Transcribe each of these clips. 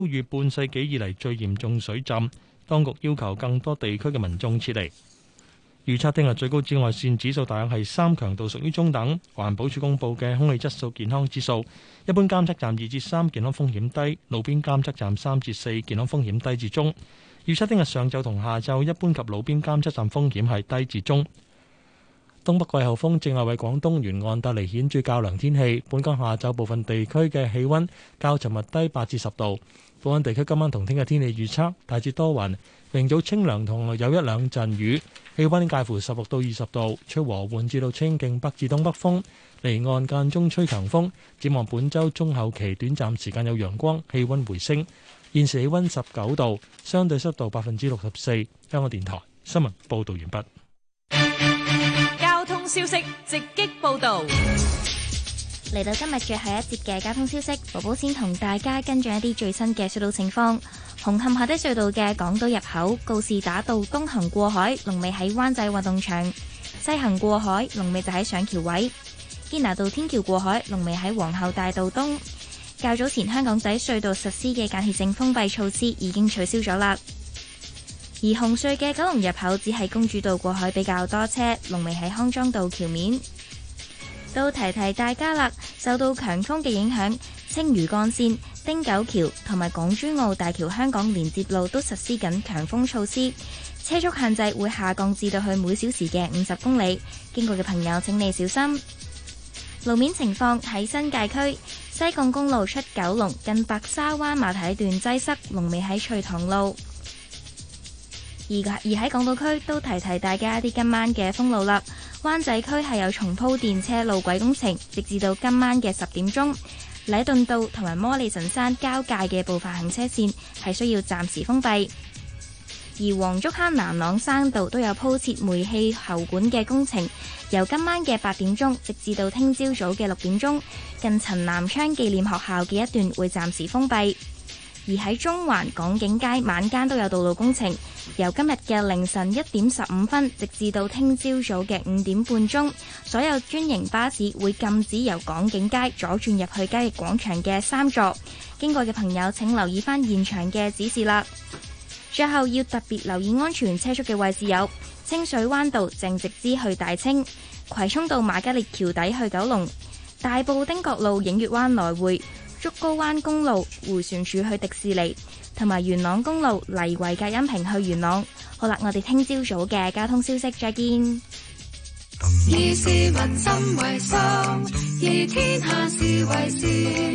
逾半世紀以嚟最嚴重水浸，當局要求更多地區嘅民眾撤離。預測聽日最高紫外線指數大約係3，強度屬於中等。環保署公布嘅空氣質素健康指數，一般監測站2至3，健康風險低；路邊監測站3至4，健康風險低至中。預測聽日上晝同下晝一般及路邊監測站風險係低至中。東北季候風正係為廣東沿岸帶嚟顯著較涼天氣。本港下晝部分地區嘅氣溫較尋日低8至10度。本港地區今晚同聽日天氣預測大致多雲，明早清涼同有一兩陣雨，氣溫介乎16到20度，吹和緩至到清勁北至東北風，離岸間中吹強風。展望本週中後期短暫時間有陽光，氣溫回升。現時氣溫19度，相對濕度64%。香港電台新聞報道完畢。 交通消息直擊報道。 嚟到今日最後一節嘅交通消息，寶寶先同大家跟進一啲最新嘅隧道情況。紅磡海底隧道嘅港島入口告士打道東行過海，龍尾喺灣仔運動場；西行過海，龍尾就喺上橋位。堅拿道天橋過海，龍尾喺皇后大道東。較早前香港仔隧道實施嘅間歇性封閉措施已經取消咗啦。而紅隧嘅九龍入口只係公主道過海比較多車，龍尾喺康莊道橋面。都提提大家啦，受到強風嘅影響，青嶼幹線、汀九橋同埋港珠澳大橋香港連接路都實施緊強風措施，車速限制會下降至到去每小時嘅50公里，經過嘅朋友請你小心。路面情況喺新界區西貢公路出九龍近白沙灣馬蹄段擠塞，龍尾喺翠塘路。而喺港島區都提提大家一啲今晚嘅封路啦。灣仔區係有重鋪電車路軌工程，直至到今晚嘅10點鐘。禮頓道同埋摩利臣山交界嘅部分行車線係需要暫時封閉。而黃竹坑南朗山道都有鋪設煤氣喉管嘅工程，由今晚嘅8點鐘直至到聽朝早嘅6點鐘，近陳南昌紀念學校嘅一段會暫時封閉。而喺中環港景街晚間都有道路工程，由今日嘅凌晨1點15分直至到聽朝早嘅5點半鐘，所有專營巴士會禁止由港景街左轉入去交易廣場嘅3座。經過嘅朋友請留意返現場嘅指示啦。最後要特別留意安全車速嘅位置有清水灣道正直支去大清、葵涌道瑪嘉烈橋底去九龍、大埔汀角路映月灣來回、竹篙灣公路迴旋處去迪士尼，同埋元朗公路泥圍隔音屏去元朗。好啦，我哋聽朝早嘅交通消息再見。 以市民心為心，以天下事為事。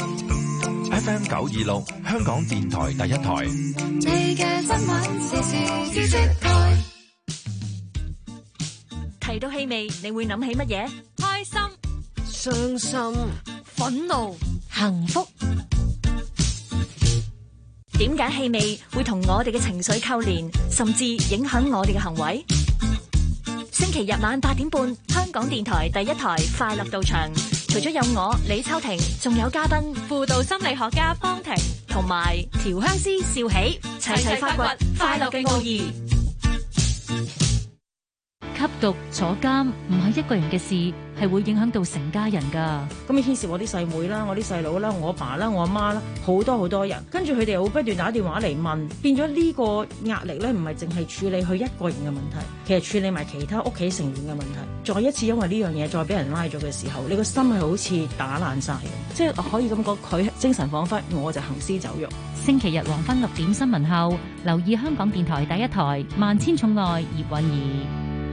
FM 926香港電台第一台。 你嘅新聞時事知識台。 提到氣味，你會諗起乜嘢？開心、 傷心、 憤怒、 幸福。 點解氣味會同我哋嘅情緒扣連，甚至影響我哋嘅行為？星期日晚8點半，香港電台第一台快樂到場，除咗有我李秋婷，仲有嘉賓輔導心理學家方婷同埋調香師邵喜，齊齊發掘快樂嘅奧義。 吸毒坐監唔係一個人嘅事，係會影響到成家人噶。 咁你牽涉我啲細妹啦，我啲細佬啦，我阿爸啦，我阿媽啦，好多人。跟住佢哋又會不斷打電話嚟問，變咗呢個壓力咧，唔係淨係處理佢一個人嘅問題，其實處理埋其他屋企成員嘅問題。再一次因為呢樣嘢再俾人拉咗嘅時候，你個心係好似打爛晒嘅，即係可以咁講，佢精神恍惚，我就行屍走肉。 星期日黃昏6點新聞後，留意香港電台第一台萬千寵愛葉韻儀。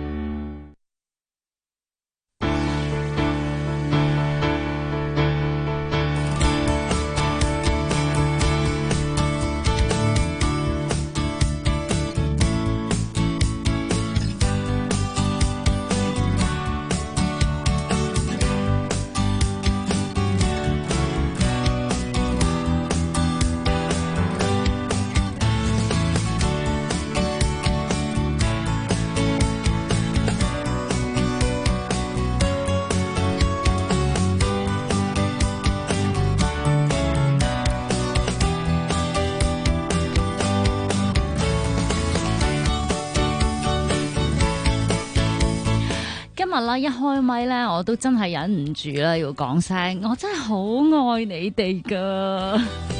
一開咪咧，我都真係忍唔住啦，要講聲，我真係好愛你哋噶。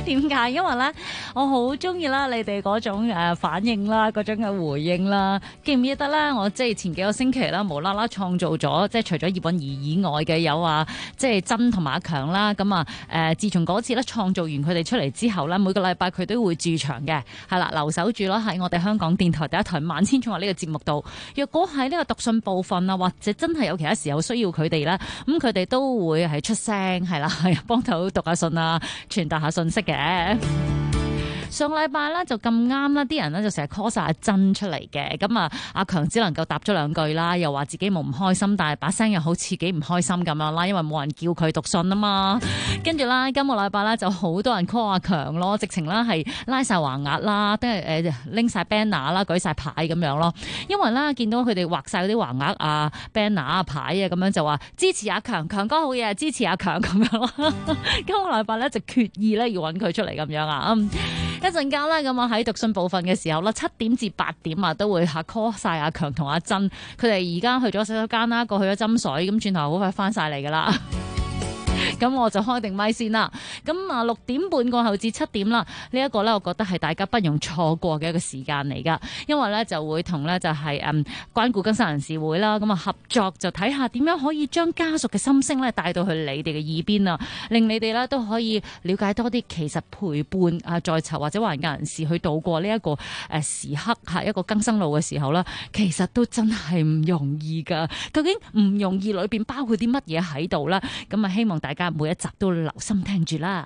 點解？因為咧，我好中意啦，你哋嗰種反應啦，嗰種嘅回應啦。記唔記得咧？我即係前幾個星期啦，無啦啦創造咗，即係除咗葉韻儀以外嘅有啊，即係珍同埋阿強啦。咁啊，自從嗰次咧創造完佢哋出嚟之後咧，每個禮拜佢都會駐場嘅，係啦，留守住咯喺我哋香港電台第一台萬千寵愛呢個節目度。若果喺呢個讀信部分啊，或者真係有其他時候需要佢哋咧，咁佢哋都會係出聲，係啦，係幫手讀下信啊，傳達下信息嘅。上禮拜咧就咁啱啦，啲人咧就成日 call 晒阿珍出嚟嘅，咁啊阿強只能夠答咗兩句啦，又話自己冇唔開心，但係把聲又好似幾唔開心咁樣啦，因為冇人叫佢讀信啊嘛。跟住啦，今個禮拜咧就好多人 call 阿強咯，直情啦係拉晒橫額啦，都係拎晒 banner 啦，舉晒牌咁樣咯。因為咧見到佢哋畫晒嗰啲橫額啊、banner 啊、牌啊咁樣，就話支持阿強，強哥好嘢，支持阿強咁樣咯。今個禮拜咧就決意咧要揾佢出嚟咁樣啊。一陣間咧咁啊喺讀信部分嘅時候啦，7點至8點啊都會下 call 晒阿強同阿珍，佢哋而家去咗洗手間啦，過去咗斟水，咁轉頭好快翻晒嚟噶啦。咁我就開定咪先啦。咁啊6點半過後至7點啦，呢一個咧，我覺得係大家不容錯過嘅一個時間嚟噶，因為咧就會同咧就係關顧更生人士會啦，咁啊合作就睇下點樣可以將家屬嘅心聲咧帶到去你哋嘅耳邊啊，令你哋咧都可以了解多啲，其實陪伴啊在囚或者患癌人士去度過呢一個時刻嚇一個更生路嘅時候啦，其實都真係唔容易噶。究竟唔容易裏邊包括啲乜嘢喺度咧？咁啊希望大家每一集都留心聽住啦，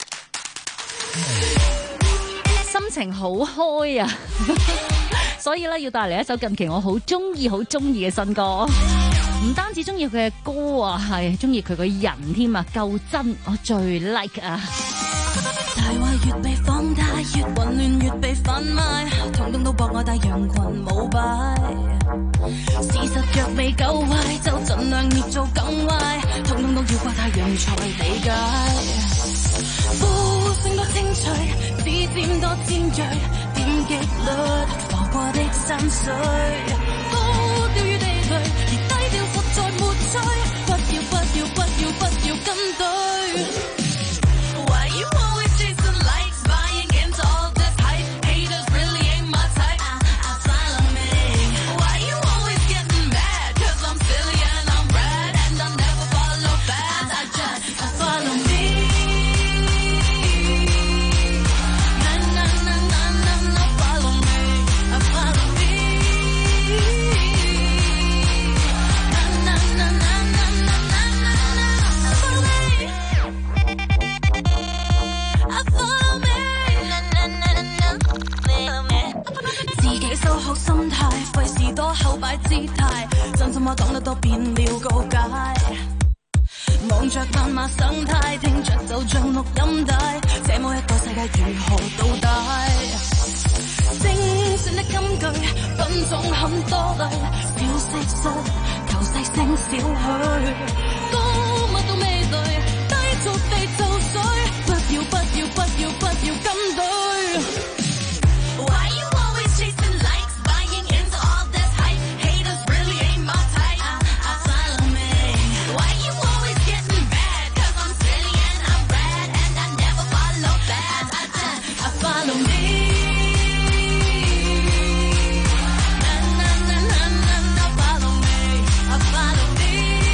心情好開啊！所以咧要帶嚟一首近期我好中意嘅新歌，唔單止中意佢嘅歌啊，係中意佢個人添啊，夠真，我最 like 啊！ 大話越被放大，越混亂越被販賣，統統都博我大羊群舞擺。事實若未夠壞，就盡量捏造更壞，統統都要掛太陽才理解。呼聲多清脆，指尖多尖銳，點擊率浮過的山水，高調與地雷，而低調實在沒趣，不要跟隊。Why you always chasing likes, buying into all this hype? Haters really ain't my type. Follow me. Why you always getting mad? 'Cause I'm silly and I'm rad and I never follow fast. I just follow me. Na na na na na na, follow me. Follow me. Na na na na na na na na, follow me. Follow me. 自己收好心態，費事多後擺姿態，真心話講得多變了告解。望着斑馬生態，聽着就像錄音帶，這麼一個世界如何倒帶？精選的金句，品種很多類，小息率，求細聲少許，高密到味蕾，低俗地就水，不要跟隊。Why you always chasing likes, buying into all this hype? Haters really ain't my type. Follow me. Why you always getting mad? 'Cause I'm silly and I'm rad and I never follow fast. I follow me. Na na na na na na, follow me. Follow me.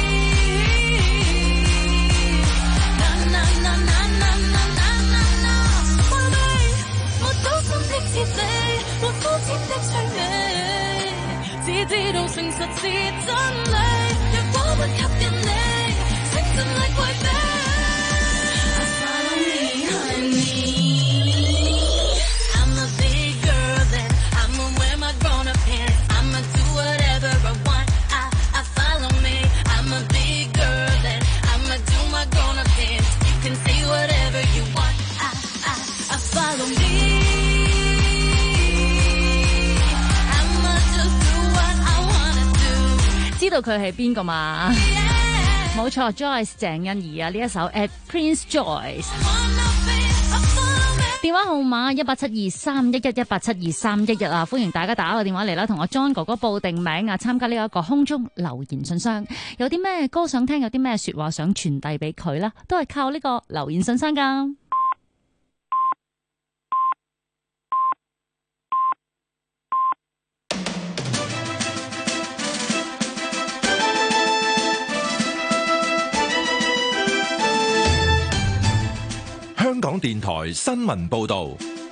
Na na na na na na na na, follow me. 我走心的徹底，我膚淺的趣味，只知道誠實是真理。若果不吸引你，請盡力迴避。Follow me, honey. I'm a big girl and I'ma wear my grown-up pants. I'ma do whatever I want. I follow me. I'm a big girl and I'ma do my grown-up dance. You can say whatever you want. I follow me. I'ma just do what I wanna do. 知道佢係邊個嘛？冇錯 ，Joyce 鄭欣宜啊，呢一首 At Prince Joyce。電話號碼1872311187231啊，歡迎大家打個電話嚟啦，同我 John 哥哥報定名啊，參加呢一個空中留言信箱。有啲咩歌想聽，有啲咩說話想傳遞俾佢啦，都係靠呢個留言信箱噶。 電台新聞報道。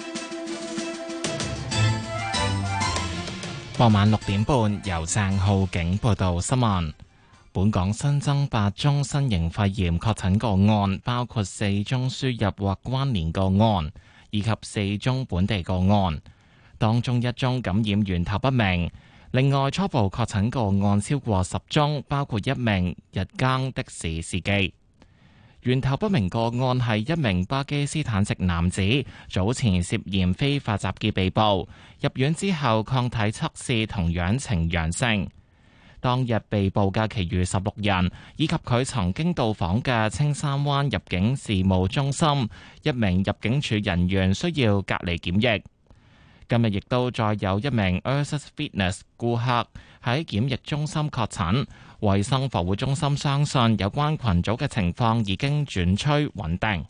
傍晚6點半，由鄭浩景報道新聞。本港新增8宗新型肺炎確診個案，包括4宗輸入或關聯個案，以及4宗本地個案。當中1宗感染源頭不明。另外，初步確診個案超過10宗，包括1名日更的士司機。源頭不明個案係1名巴基斯坦籍男子，早前涉嫌非法集結被捕，入院之後抗體測試同樣呈陽性。當日被捕嘅其餘16人，以及佢曾經到訪嘅青山灣入境事務中心，1名入境處人員需要隔離檢疫。今日亦都再有1名 Ursus Fitness 顧客喺檢疫中心確診。衛生防護中心相信有關群組嘅情況已經轉趨穩定。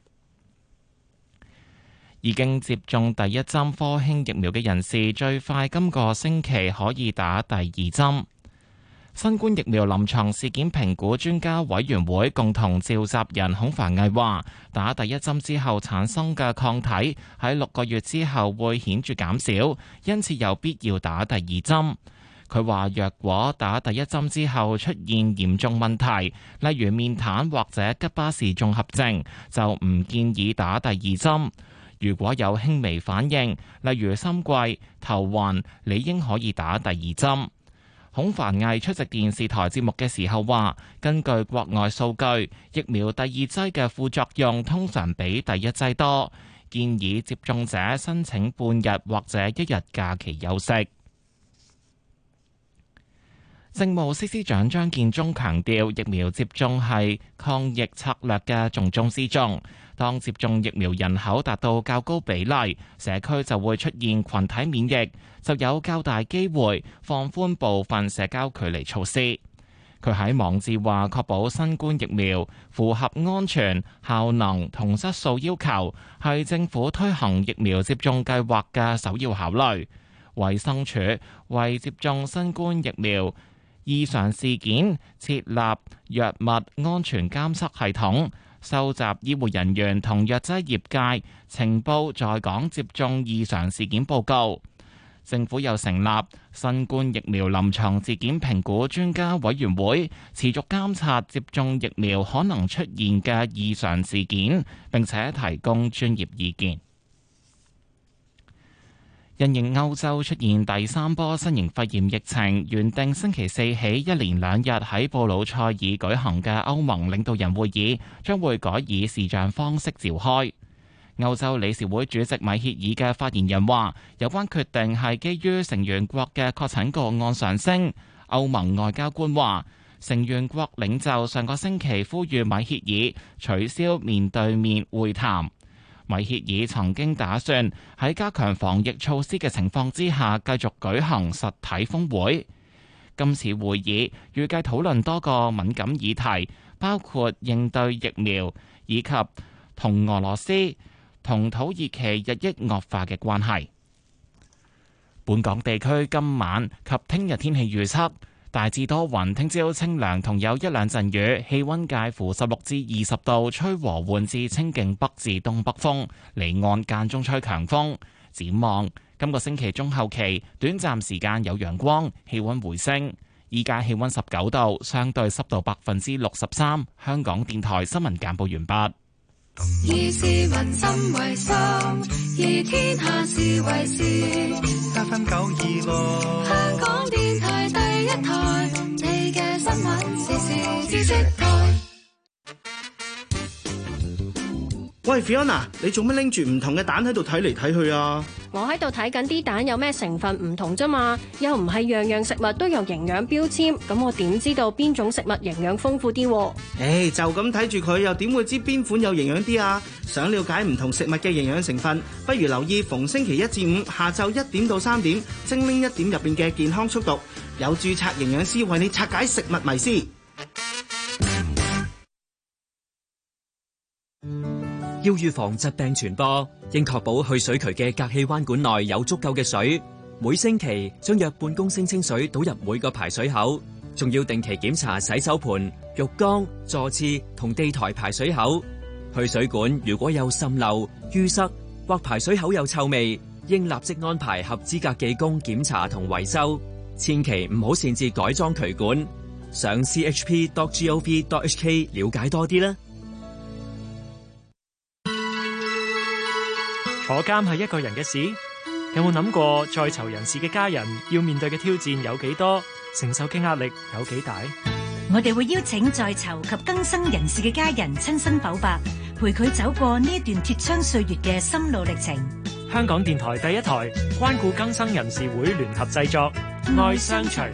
已經接種第1針科興疫苗嘅人士，最快今個星期可以打第2針。新冠疫苗臨床事件評估專家委員會共同召集人孔繁毅話，打第1針之後產生嘅抗體喺6個月之後會顯著減少，因此有必要打第2針。佢話：若果打第1針之後出現嚴重問題，例如面癱或者吉巴氏綜合症，就唔建議打第2針。如果有輕微反應，例如心悸、頭暈，理應可以打第2針。孔繁毅出席電視台節目嘅時候話：根據國外數據，疫苗第2劑嘅副作用通常比第1劑多，建議接種者申請半日或者1日假期休息。政務司司長張建宗強調，疫苗接種係抗疫策略嘅重中之重。當接種疫苗人口達到較高比例，社區就會出現群體免疫，就有較大機會放寬部分社交距離措施。佢喺網誌話，確保新冠疫苗符合安全、效能同質素要求，係政府推行疫苗接種計劃嘅首要考慮。衛生署為接種新冠疫苗異常事件設立藥物安全監測系統，收集醫護人員同藥劑業界情報在港接種異常事件報告。政府又成立新冠疫苗臨床事件評估專家委員會，持續監察接種疫苗可能出現嘅異常事件，並且提供專業意見。因應歐洲出現第3波新型肺炎疫情，原定星期4起1連2日喺布魯塞爾舉行嘅歐盟領導人會議將會改以視像方式召開。歐洲理事會主席米歇爾嘅發言人話，有關決定係基於成員國嘅確診個案上升。歐盟外交官話，成員國領袖上個星期呼籲米歇爾取消面對面會談。米歇爾曾經打算喺加強防疫措施嘅情況之下，繼續舉行實體峰會。今次會議預計討論多個敏感議題，包括應對疫苗以及同俄羅斯同土耳其日益惡化嘅關係。本港地區今晚及聽日天氣預測。大致多雲，聽朝清涼，同有1兩陣雨，氣溫介乎16至20度，吹和緩至清勁北至東北風，離岸間中吹強風。展望今個星期中後期，短暫時間有陽光，氣溫回升。依家氣溫19度，相對濕度63%。香港電台新聞簡報完畢。 以市民心為心，以天下事為事。 FM 926， 香港電台第一台，你嘅新聞時事知識台。 喂 Fiona， 你做乜拎住唔同嘅蛋喺度睇嚟睇去啊？ 我喺度睇緊啲蛋有咩成分唔同啫嘛，又唔係樣樣食物都有營養標籤，咁我點知道邊種食物營養豐富啲？ 就咁睇住佢，又點會知邊款有營養啲啊？想了解唔同食物嘅營養成分，不如留意逢星期1至5下晝1點到3點，精靈1點入邊嘅健康速讀，有註冊營養師為你拆解食物迷思。 要預防疾病傳播，應確保去水渠嘅隔氣彎管內有足夠嘅水。每星期將約半公升清水倒入每個排水口，仲要定期檢查洗手盆、浴缸、坐廁同地台排水口。 去水管如果有滲漏、淤塞或排水口有臭味，應立即安排合資格技工檢查同維修，千祈唔好擅自改裝渠管。上 chp.gov.hk 了解多啲啦。 坐監係一個人嘅事，有冇諗過在囚人士嘅家人要面對嘅挑戰有幾多，承受嘅壓力有幾大？ 我哋會邀請在囚及更生人士嘅家人親身剖白，陪佢走過呢一段脫窗歲月嘅心路歷程。 香港電台第一台關顧更生人士會聯合製作《愛相隨》。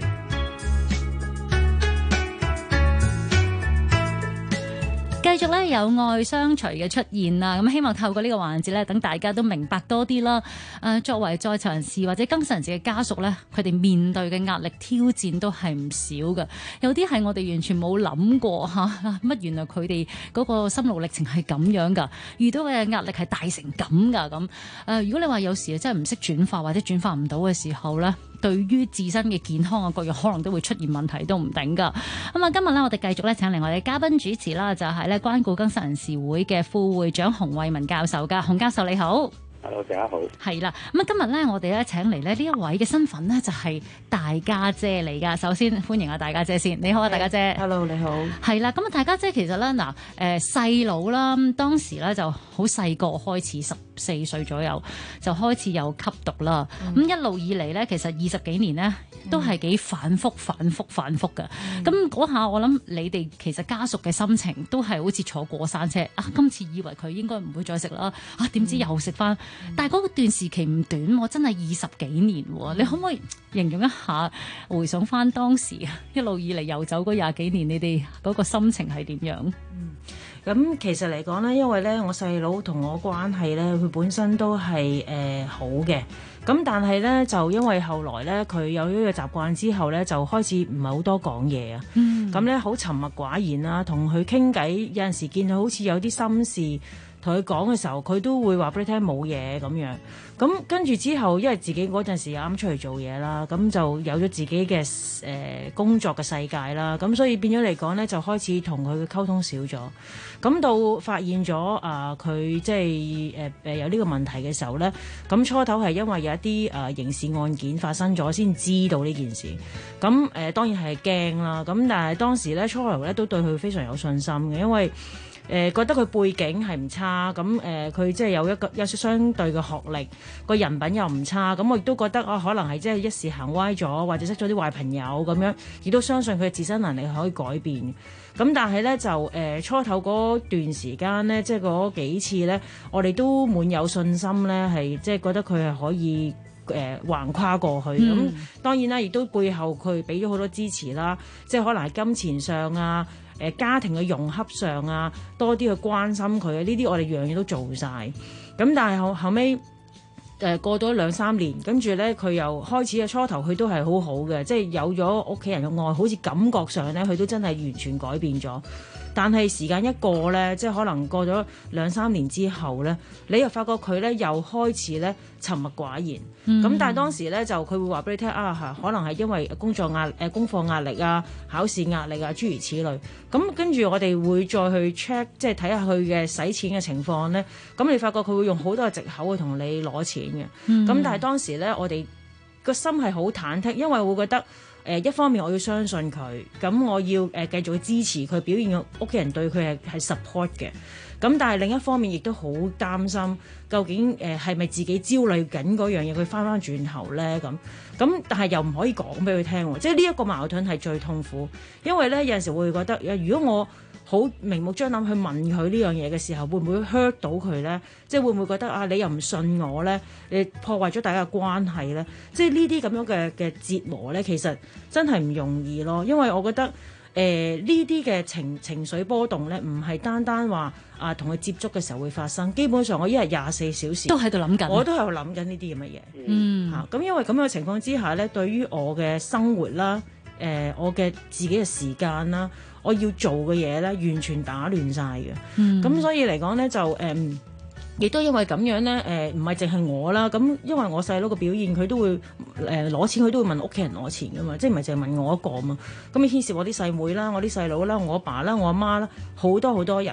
繼續咧有愛相隨嘅出現啦，咁希望透過呢個環節咧，等大家都明白多啲啦。作為在囚人士或者更生人士嘅家屬咧，佢哋面對嘅壓力挑戰都係唔少嘅，有啲係我哋完全冇諗過嚇，乜原來佢哋嗰個心路歷程係咁樣㗎，遇到嘅壓力係大成咁㗎咁。如果你話有時真係唔識轉化或者轉化唔到嘅時候咧，對於自身嘅健康啊各樣可能都會出現問題都唔定㗎。咁啊，今日咧我哋繼續咧請嚟我哋嘉賓主持啦，就係咧關顧更生人士會嘅副會長洪為民教授㗎。洪教授你好。 Hello， 大家好。 係啦，咁啊今日咧我哋咧請嚟咧呢一位嘅身份咧就係大家姐嚟㗎。首先歡迎啊大家姐先，你好啊大家姐。 Hello， 你好。係啦，咁啊大家姐其實咧細佬啦，當時咧就好細個開始14歲左右就開始有吸毒啦。咁一路以嚟咧，其實20幾年咧都係幾反覆嘅。咁嗰下我諗你哋其實家屬嘅心情都係好似坐過山車啊！今次以為佢應該唔會再食啦，啊點知又食翻。但係嗰段時期唔短喎，真係20幾年喎。你可唔可以形容一下，回想翻當時一路以嚟遊走嗰20幾年，你哋嗰個心情係點樣？ 咁其實嚟講咧，因為咧我細佬同我關係咧，佢本身都係好嘅。咁但係咧就因為後來咧佢有呢個習慣之後咧，就開始唔係好多講嘢啊。咁咧好沉默寡言啦，同佢傾偈有陣時見到好似有啲心事同佢講嘅時候，佢都會話俾你聽冇嘢咁樣。咁跟住之後，因為自己嗰陣時啱出嚟做嘢啦，咁就有咗自己嘅工作嘅世界啦。咁所以變咗嚟講咧，就開始同佢嘅溝通少咗。咁到發現咗佢即係有呢個問題嘅時候咧，咁初頭係因為有一啲刑事案件發生咗，先知道呢件事。咁當然係驚啦。咁但係當時咧初頭咧都對佢非常有信心嘅，因為覺得佢背景係唔差，咁佢即係有相對嘅學歷，個人品又唔差，咁我亦都覺得可能係即係一時行歪咗，或者識咗啲壞朋友咁樣，亦都相信佢嘅自身能力係可以改變。咁但係咧就初頭嗰段時間咧，即係嗰幾次咧，我哋都滿有信心咧，係即係覺得佢係可以橫跨過去。咁當然啦，亦都背後佢俾咗好多支持啦，即係可能係金錢上啊。家庭嘅融洽上啊，多啲去關心佢啊，呢啲我哋樣嘢都做晒。咁但係後尾過咗2-3年，跟住咧佢又開始初頭佢都係好好嘅，即係有咗屋企人嘅愛，好似感覺上咧佢都真係完全改變咗。但係時間一過咧，即係可能過咗2-3年之後咧，你又發覺佢咧又開始咧沉默寡言。咁但係當時咧就佢會話俾你聽可能係因為功課壓力啊、考試壓力啊諸如此類。咁跟住我哋會再去 check， 即係睇下佢嘅使錢嘅情況咧。咁你發覺佢會用好多嘅藉口去同你攞錢嘅。咁但係當時咧，我哋個心係好忐忑，因為會覺得。一方面我要相信佢，咁我要繼續去支持佢，表現屋企人對佢係 support 嘅。咁但係另一方面亦都好擔心，究竟係咪自己焦慮緊嗰樣嘢，佢翻轉頭咧咁。但係又唔可以講俾佢聽喎，即係呢一個矛盾係最痛苦，因為咧有陣時會覺得，如果我好明目張膽去問佢呢樣嘢嘅時候，會唔會 hurt 到佢咧？即係會唔會覺得你又唔信我咧？你破壞咗大家嘅關係咧？即係呢啲咁樣嘅折磨咧，其實真係唔容易咯。因為我覺得呢啲嘅情緒波動咧，唔係單單話同佢接觸嘅時候會發生，基本上我一日24小時都喺度諗緊， 我都喺度諗緊呢啲咁嘅嘢。咁因為咁樣嘅情況之下咧，對於我嘅生活啦，我嘅自己嘅時間啦，我要做嘅嘢咧，完全打亂晒嘅。咁所以嚟講咧，就亦都因為咁樣咧，唔係淨係我啦。咁因為我細佬嘅表現，佢都會攞錢，佢都會問屋企人攞錢噶嘛，即係唔係淨係問我一個嘛。咁你牽涉我啲細妹啦、我啲細佬啦、我阿爸啦、我阿媽啦，好多人。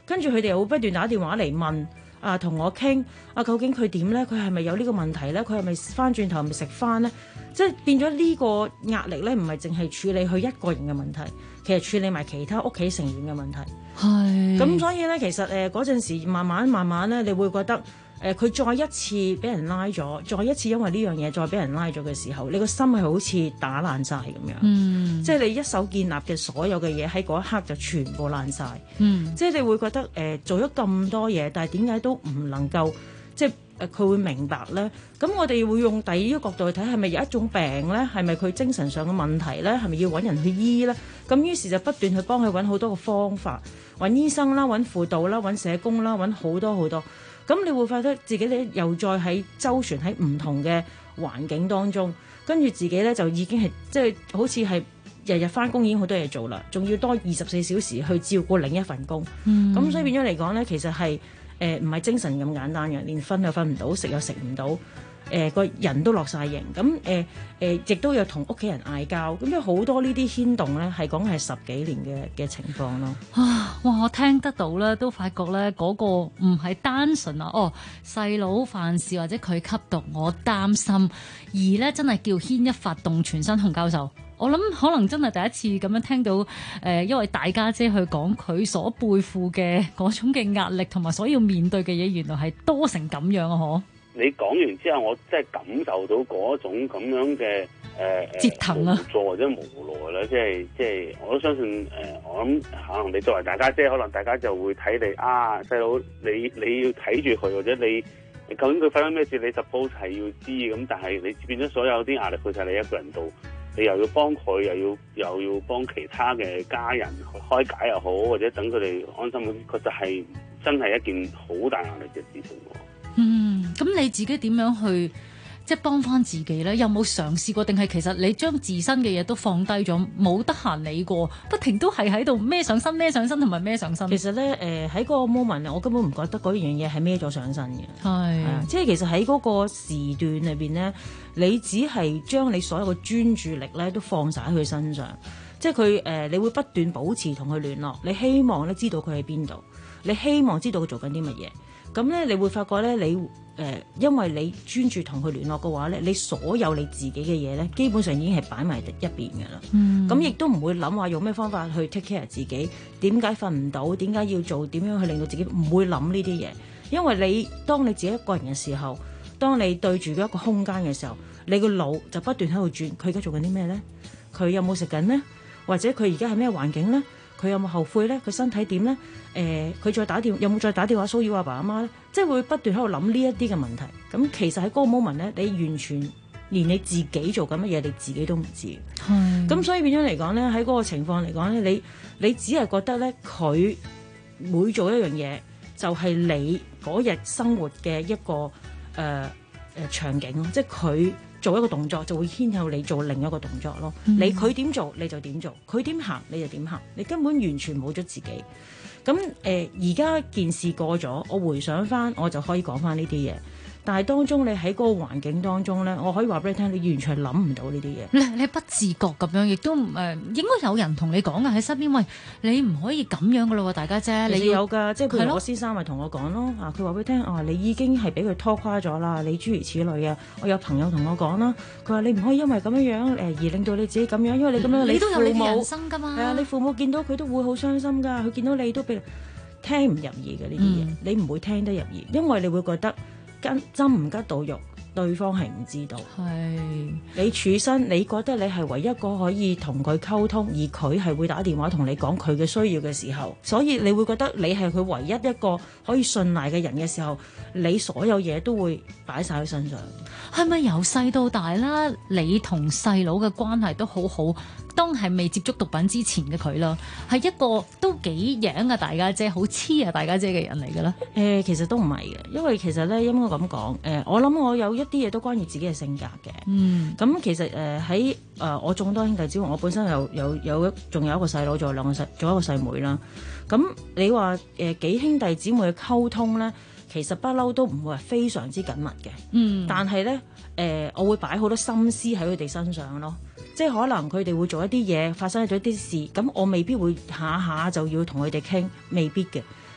跟住佢哋又會不斷打電話嚟問啊，同我傾啊，究竟佢點咧？佢係咪有呢個問題咧？佢係咪翻轉頭係咪食翻咧？即係變咗呢個壓力咧，唔係淨係處理佢一個人嘅問題，其實處理埋其他屋企成員嘅問題。 係。 咁所以咧，其實嗰陣時慢慢咧，你會覺得佢再一次俾人拉咗，再一次因為呢樣嘢再俾人拉咗嘅時候，你個心係好似打爛晒咁樣。即係你一手建立嘅所有嘅嘢喺嗰一刻就全部爛晒。即係你會覺得做咗咁多嘢，但係點解都唔能夠即係佢會明白咧？咁我哋會用第二個角度去睇，係咪有一種病咧？係咪佢精神上嘅問題咧？係咪要揾人去醫咧？咁於是就不斷去幫佢揾好多個方法，揾醫生啦，揾輔導啦，揾社工啦，揾好多好多。咁你會發覺自己咧又再喺周旋喺唔同嘅環境當中，跟住自己咧就已經係即係好似係日日返工已經好多嘢做啦，仲要多24小時去照顧另一份工。咁所以變咗嚟講咧，其實係唔係精神咁簡單嘅，連瞓又瞓唔到，食又食唔到，個人都落晒形。咁亦都有同屋企人嗌交，咁有好多呢啲牽動咧，係講係10幾年嘅情況咯。 哇！我聽得到咧，都發覺咧嗰個唔係單純細佬犯事或者佢吸毒，我擔心，而咧真係叫牽一發動全身。洪教授，我諗可能真係第一次咁樣聽到一位大家姐去講佢所背負嘅嗰種嘅壓力同埋所要面對嘅嘢，原來係多成咁樣啊！嗬？ 你講完之後，我真係感受到嗰種咁樣嘅折騰啊， 無助或者無奈啦，即係我都相信我諗可能你作為大家姐，可能大家就會睇你啊細佬，你要睇住佢，或者你究竟佢發生咩事，你 suppose 係要知咁，但係你變咗所有啲壓力去晒你一個人度，你又要幫佢，又要幫其他嘅家人去開解又好，或者等佢哋安心，確實係真係一件好大壓力嘅事情。 咁你自己點樣去即係幫翻自己咧？有冇嘗試過？定係其實你將自身嘅嘢都放低咗，冇得閒理過，不停都係喺度孭上身同埋孭上身。 其實咧喺嗰個 moment 我根本唔覺得嗰樣嘢係孭咗上身嘅。 係即係其實喺嗰個時段裏邊咧，你只係將你所有嘅專注力咧都放晒喺佢身上。即係佢你會不斷保持同佢聯絡，你希望咧知道佢喺邊度，你希望知道佢做緊啲乜嘢。咁咧，你會發覺咧，因為你專注同佢聯絡嘅話咧，你所有你自己嘅嘢咧，基本上已經係擺埋一邊㗎啦。咁亦都唔會諗話用咩方法去 take care 自己，點解瞓唔到，點解要做，點樣去令到自己唔會諗呢啲嘢。因為當你自己一個人嘅時候，當你對住一個空間嘅時候，你個腦就不斷喺度轉，佢而家做緊啲咩咧？佢有冇食緊咧？或者佢而家係咩環境咧？佢有冇後悔咧？佢身體點咧？佢有冇再打電話騷擾阿爸阿媽咧？即係會不斷喺度諗呢一啲嘅問題。咁其實喺嗰個 moment 咧，你完全連你自己做緊乜嘢，你自己都唔知。咁所以變咗嚟講咧，喺嗰個情況嚟講咧，你只係覺得咧，佢每做一樣嘢，就係你嗰日生活嘅一個場景咯。即係佢做一個動作，就會牽後你做另一個動作咯。佢點做你就點做，佢點行你就點行，你根本完全冇咗自己。咁而家件事過咗，我回想翻，我就可以講翻呢啲嘢。但係當中你喺嗰個環境當中咧，我可以話俾你聽，你完全係諗唔到呢啲嘢。 你不自覺咁樣，亦都應該有人同你講嘅喺身邊，喂，你唔可以咁樣噶咯喎，大家姐。 你有㗎，即係譬如我先生咪同我講咯，佢話俾你聽，你已經係俾佢拖垮咗啦，你諸如此類嘅。我有朋友同我講啦，佢話你唔可以因為咁樣而令到你自己咁樣，因為你咁樣你都有你嘅人生㗎嘛。 係啊，你父母見到佢都會好傷心㗎，佢見到你都俾聽唔入耳嘅呢啲嘢，你唔會聽得入耳，因為你會覺得。針唔吉到肉，對方係唔知道。 係你處身，你覺得你係唯一一個可以同佢溝通，而佢係會打電話同你講佢嘅需要嘅時候，所以你會覺得你係佢唯一一個可以信賴嘅人嘅時候，你所有嘢都會擺晒喺身上。 係咪由細到大啦？你同細佬嘅關係都好好。當係未接觸毒品之前嘅佢啦，係一個都幾樣啊大家姐，好黐啊大家姐嘅人嚟嘅啦。 其實都唔係嘅，因為其實咧應該咁講，我諗我有一啲嘢都關於自己嘅性格嘅。咁其實喺我眾多兄弟之外，我本身仲有一個細佬，仲有一個細妹啦。咁你話幾兄弟姊妹嘅溝通咧，其實不嬲都唔會係非常之緊密嘅。但係咧我會擺好多心思喺佢哋身上咯。即係可能佢哋會做一啲嘢，發生咗一啲事，咁我未必會下下就要同佢哋傾，未必嘅。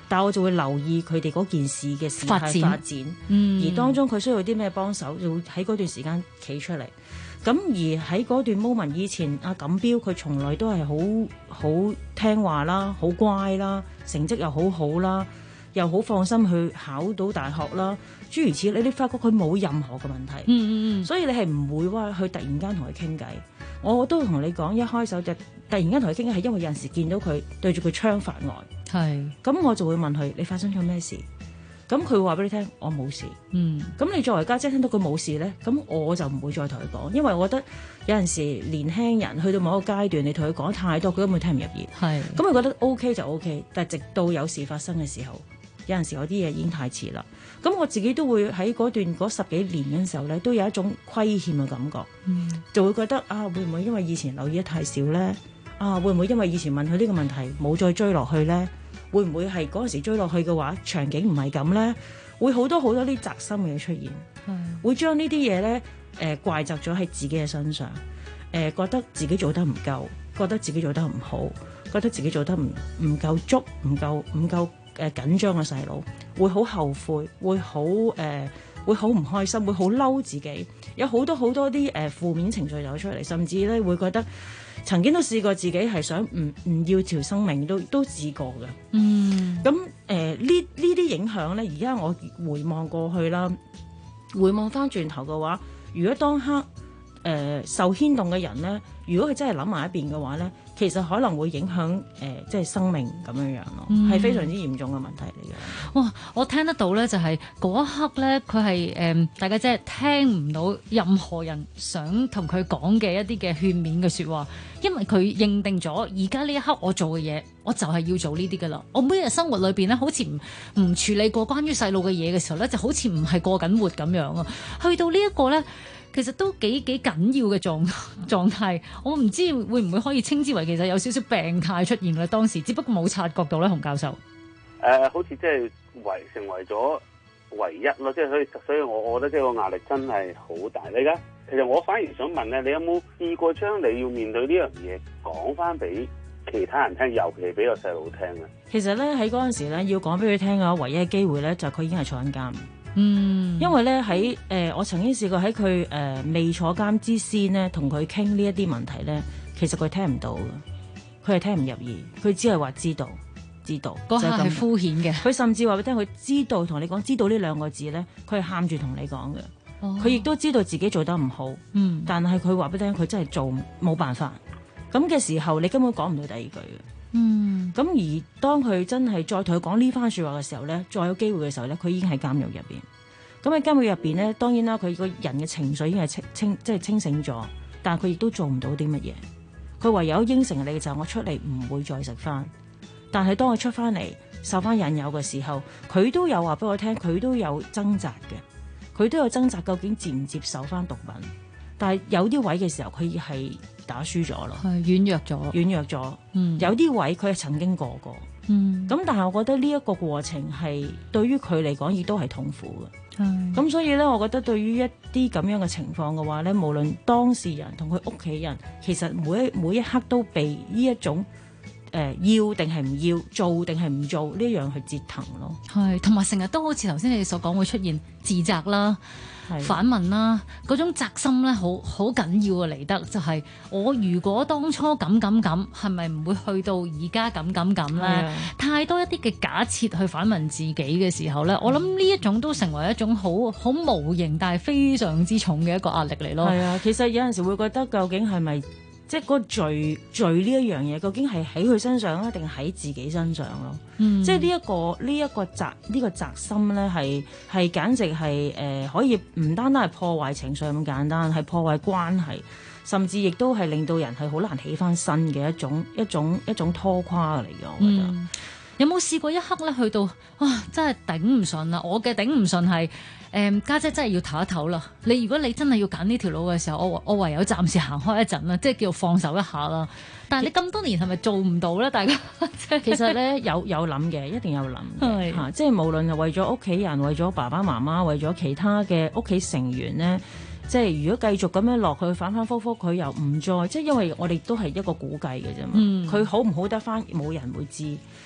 但我就會留意佢哋嗰件事嘅事態發展，而當中佢需要啲咩幫手，就會喺嗰段時間企出嚟。咁而喺嗰段 moment 以前，阿錦標佢從來都係好聽話啦，好乖啦，成績又好好啦，又好放心去考到大學啦，諸如此類。你發覺佢冇任何嘅問題，所以你係唔會話去突然間同佢傾偈。我都同你講，一開手就突然間同佢傾偈，係因為有陣時見到佢對住佢窗發呆，咁我就會問佢：你發生咗咩事？咁佢會話俾你聽，我冇事。咁你作為家姐聽到佢冇事呢，咁我就唔會再同佢講，因為我覺得有陣時年輕人去到某一個階段，你同佢講太多，佢根本聽唔入耳。咁佢覺得 OK 就 OK， 但係直到有事發生嘅時候，有陣時有啲嘢已經太遲啦。咁我自己都會喺嗰段嗰10幾年嘅時候呢，都有一種虧欠嘅感覺，就會覺得會唔會因為以前留意得太少呢？會唔會因為以前問佢呢個問題冇再追落去呢？會唔會係嗰陣時追落去嘅話，場景唔係咁呢？會好多啲責心嘅嘢出現，會將呢啲嘢呢怪責咗喺自己嘅身上，覺得自己做得唔夠，覺得自己做得唔好，覺得自己做得唔夠足，唔夠緊張嘅細路，會好後悔，會好唔開心，會好嬲自己，有好多啲負面情緒走出嚟，甚至咧會覺得曾經都試過自己係想唔要條生命，都試過嘅。咁呢啲影響咧，而家我回望過去啦，回望翻轉頭嘅話，如果當刻受牽動嘅人咧，如果佢真係諗埋一邊嘅話咧，其實可能會影響即係生命咁樣咯，係非常之嚴重嘅問題嚟嘅。 哇！我聽得到咧，就係嗰一刻咧，佢係大家即係聽唔到任何人想同佢講嘅一啲嘅勸勉嘅説話，因為佢認定咗而家呢一刻我做嘅嘢，我就係要做呢啲噶啦。我每日生活裏邊咧，好似唔處理過關於細路嘅嘢嘅時候咧，就好似唔係過緊活咁樣啊。去到呢一個咧，其實都幾緊要嘅狀態，我唔知會唔會可以稱之為其實有少少病態出現啦。當時只不過冇察覺到咧，洪教授。 好似即係成為咗唯一咯，即係所以我覺得即係個壓力真係好大。你而家其實我反而想問咧，你有冇試過將你要面對呢樣嘢講翻俾其他人聽，尤其係俾個細路聽咧？ 其實咧喺嗰陣時咧，要講俾佢聽嘅唯一嘅機會咧，就係佢已經係坐緊監。因為咧喺我曾經試過喺佢未坐監之先咧，同佢傾呢一啲問題咧，其實佢聽唔到嘅，佢係聽唔入耳，佢只係話知道， 嗰下係敷衍嘅。 佢甚至話俾你聽，佢知道同你講知道呢兩個字咧，佢係喊住同你講嘅。佢亦都知道自己做得唔好，但係佢話俾你聽，佢真係做冇辦法。咁嘅時候，你根本講唔到第二句嘅。咁而當佢真係再同佢講呢番説話嘅時候咧，再有機會嘅時候咧，佢已經喺監獄入邊。咁喺監獄入邊咧，當然啦，佢個人嘅情緒已經係清醒咗，但係佢亦都做唔到啲乜嘢。佢唯有應承你嘅就係我出嚟唔會再食翻。但係當佢出翻嚟受翻引誘嘅時候，佢都有話俾我聽，佢都有掙扎嘅，佢都有掙扎究竟接唔接受翻毒品。但係有啲位嘅時候，佢係打輸咗咯， 軟弱咗。 有啲位佢係曾經過。咁但係我覺得呢一個過程係對於佢嚟講亦都係痛苦嘅。咁所以咧，我覺得對於一啲咁樣嘅情況嘅話咧，無論當事人同佢屋企人，其實每一刻都被呢一種要定係唔要，做定係唔做呢樣去折騰咯。 係，同埋成日都好似頭先你所講會出現自責啦、反問啦，嗰種責心咧，好緊要啊！嚟得就係我如果當初咁，係咪唔會去到而家咁咧？太多一啲嘅假設去反問自己嘅時候咧，我諗呢一種都成為一種好無形但係非常之重嘅一個壓力嚟咯。 係啊，其實有陣時會覺得究竟係咪即係嗰個罪呢一樣嘢，究竟係喺佢身上啊，定喺自己身上咯？即係呢一個責心咧，係簡直係可以唔單單係破壞情緒咁簡單，係破壞關係，甚至亦都係令到人係好難起翻身嘅一種拖垮嚟嘅。我覺得有冇試過一刻咧，去到真係頂唔順啦？我嘅頂唔順係家姐真係要唞一唞啦。如果你真係要揀呢條路嘅時候，我唯有暫時行開一陣啦，即係叫放手一下啦。但係你咁多年係咪做唔到咧？大家其實咧有諗嘅，一定有諗嘅嚇。即係無論係為咗屋企人，為咗爸爸媽媽，為咗其他嘅屋企成員咧，即係如果繼續咁樣落去反反覆覆，佢又唔再即係因為我哋都係一個估計嘅啫嘛。佢好唔好得翻，冇人會知。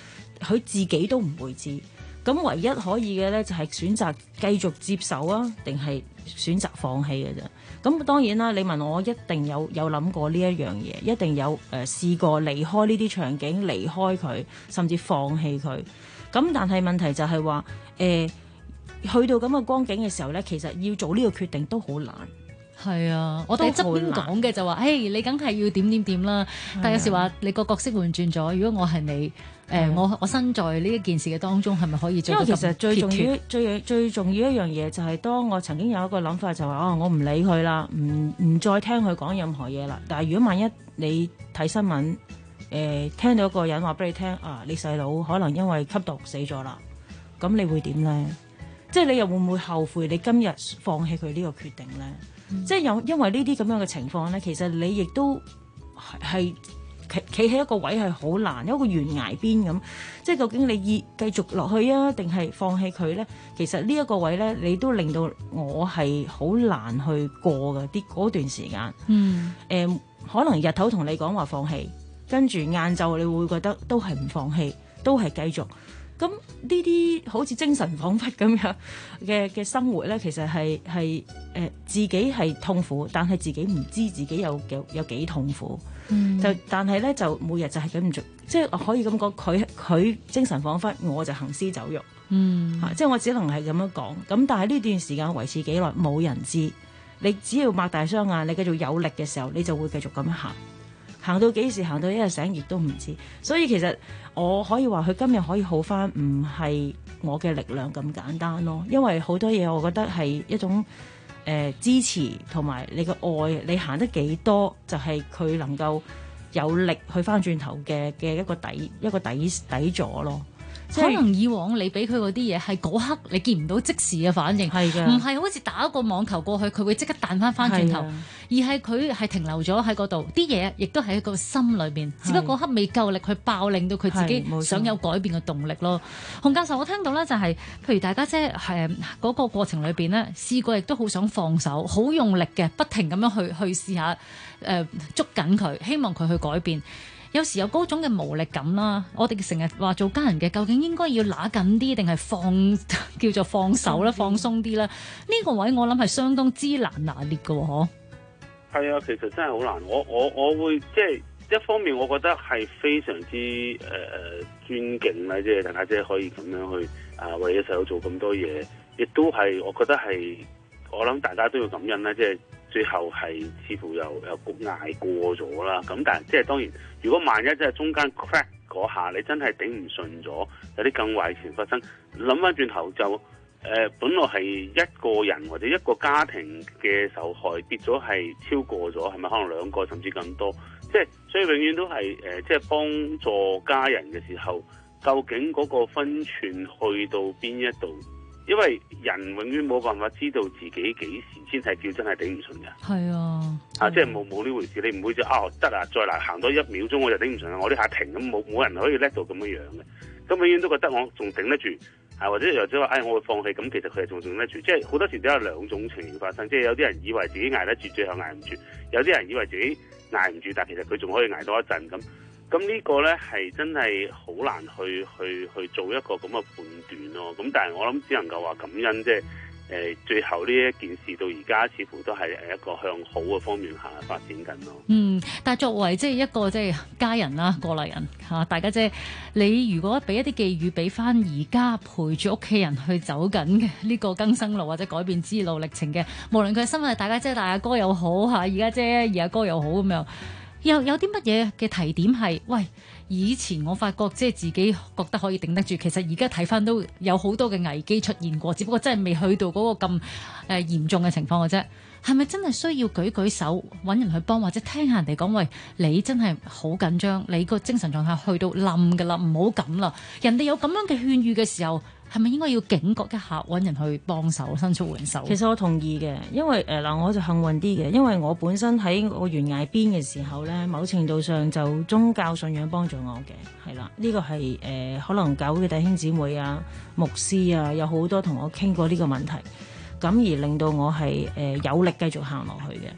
佢自己都唔會知。咁唯一可以嘅咧，就係選擇繼續接受啊，定係選擇放棄嘅啫。咁當然啦，你問我一定有諗過呢一樣嘢，一定有試過離開呢啲場景，離開佢，甚至放棄佢。咁但係問題就係話去到咁嘅光景嘅時候咧，其實要做呢個決定都好難。 係啊，我哋側邊講嘅就話，你梗係要點點點啦。但係有時話你個角色換轉咗，如果我係你，我身在呢一件事嘅當中，係咪可以做到咁？因為其實最重要一樣嘢就係，當我曾經有一個諗法就話，我唔理佢啦，唔再聽佢講任何嘢啦。但係如果萬一你睇新聞，聽到一個人話俾你聽，你細佬可能因為吸毒死咗啦，咁你會點呢？即係你又會唔會後悔你今日放棄佢呢個決定呢？即係因為呢啲咁樣嘅情況咧，其實你亦都係企喺一個位係好難，一個懸崖邊咁。即係究竟你繼續落去啊，定係放棄佢咧？其實呢一個位咧，你都令到我係好難去過嘅嗰段時間。可能日頭同你講話放棄，跟住晏晝你會覺得都係唔放棄，都係繼續。咁呢啲好似精神恍惚咁樣嘅生活咧，其實係自己係痛苦，但係自己唔知自己有幾痛苦。但係咧就每日就係咁唔做，即係可以咁講，佢精神恍惚，我就行屍走肉。即係我只能係咁樣講。咁但係呢段時間維持幾耐，冇人知。你只要擘大雙眼，你繼續有力嘅時候，你就會繼續咁行。行到幾時，行到一日醒，亦都唔知。所以其實我可以話佢今日可以好返，唔係我嘅力量咁簡單咯。因為好多嘢，我覺得係一種支持同埋你嘅愛。你行得幾多，就係佢能夠有力去返轉頭嘅一個底座咯。 可能以往你俾佢嗰啲嘢係嗰刻你見唔到即時嘅反應，係嘅，唔係好似打一個網球過去佢會即刻彈翻轉頭，而係佢係停留咗喺嗰度，啲嘢亦都喺個心裏邊，只不過嗰刻未夠力去爆，令到佢自己想有改變嘅動力咯。洪教授，我聽到咧就係，譬如大家係嗰個過程裏邊咧，試過亦都好想放手，好用力嘅，不停咁樣去試下捉緊佢，希望佢去改變。有時有嗰種嘅無力感啦，我哋成日話做家人嘅，究竟應該要揦緊啲定係叫做放手啦、放鬆啲啦？呢個位我諗係相當之難拿捏嘅喎，嗬。係啊，其實真係好難。我會即係一方面，我覺得係非常之尊敬啦，即係大家即係可以咁樣去為咗細佬做咁多嘢，亦都係我覺得係我諗大家都要感恩啦，即係。最後係似乎又捱過咗啦，咁但係即係當然，如果萬一即係中間 crack 嗰下，你真係頂唔順咗，有啲更壞事發生，諗翻轉頭就本來係一個人或者一個家庭嘅受害，跌咗係超過咗，係咪可能兩個甚至更多？即係所以永遠都係即係幫助家人嘅時候，究竟嗰個分寸去到邊一度？因為人永遠冇辦法知道自己幾時先係叫真係頂唔順嘅。係啊，即係冇呢回事。你唔會就得啦，再嚟行多1秒鐘我就頂唔順啦，我呢下停咁冇人可以叻到咁樣樣嘅。咁永遠都覺得我仲頂得住，或者話我會放棄。咁其實佢係仲頂得住。即係好多時都有兩種情形發生。即係有啲人以為自己捱得住，最後捱唔住；有啲人以為自己捱唔住，但其實佢仲可以捱多一陣咁。咁呢個呢係真係好難去做一個咁嘅判斷咯。咁但係我諗只能夠話感恩，即係最後呢一件事到而家似乎都係一個向好嘅方面下發展緊咯。但係作為即係一個即係家人啦、過來人嚇，大家即係你如果俾一啲寄語俾翻而家陪住屋企人去走緊嘅呢個更生路或者改變之路歷程嘅，無論佢係身為大家姐、大阿哥又好嚇，二家姐、二阿哥又好咁樣。有啲乜嘢嘅提點係？喂，以前我發覺即係自己覺得可以頂得住，其實而家睇翻都有好多嘅危機出現過，只不過真係未去到嗰個咁嚴重嘅情況嘅啫。係咪真係需要舉手揾人去幫，或者聽下人哋講？喂，你真係好緊張，你個精神狀態去到冧㗎啦，唔好咁啦。人哋有咁樣嘅勸喻嘅時候，係咪應該要警覺一下，揾人去幫手，伸出援手？其實我同意嘅，因為我就幸運啲嘅，因為我本身喺我懸崖邊嘅時候咧，某程度上就宗教信仰幫助我嘅，係啦，呢個係可能教會嘅弟兄姊妹啊、牧師啊，有好多同我傾過呢個問題，咁而令到我係有力繼續行落去嘅。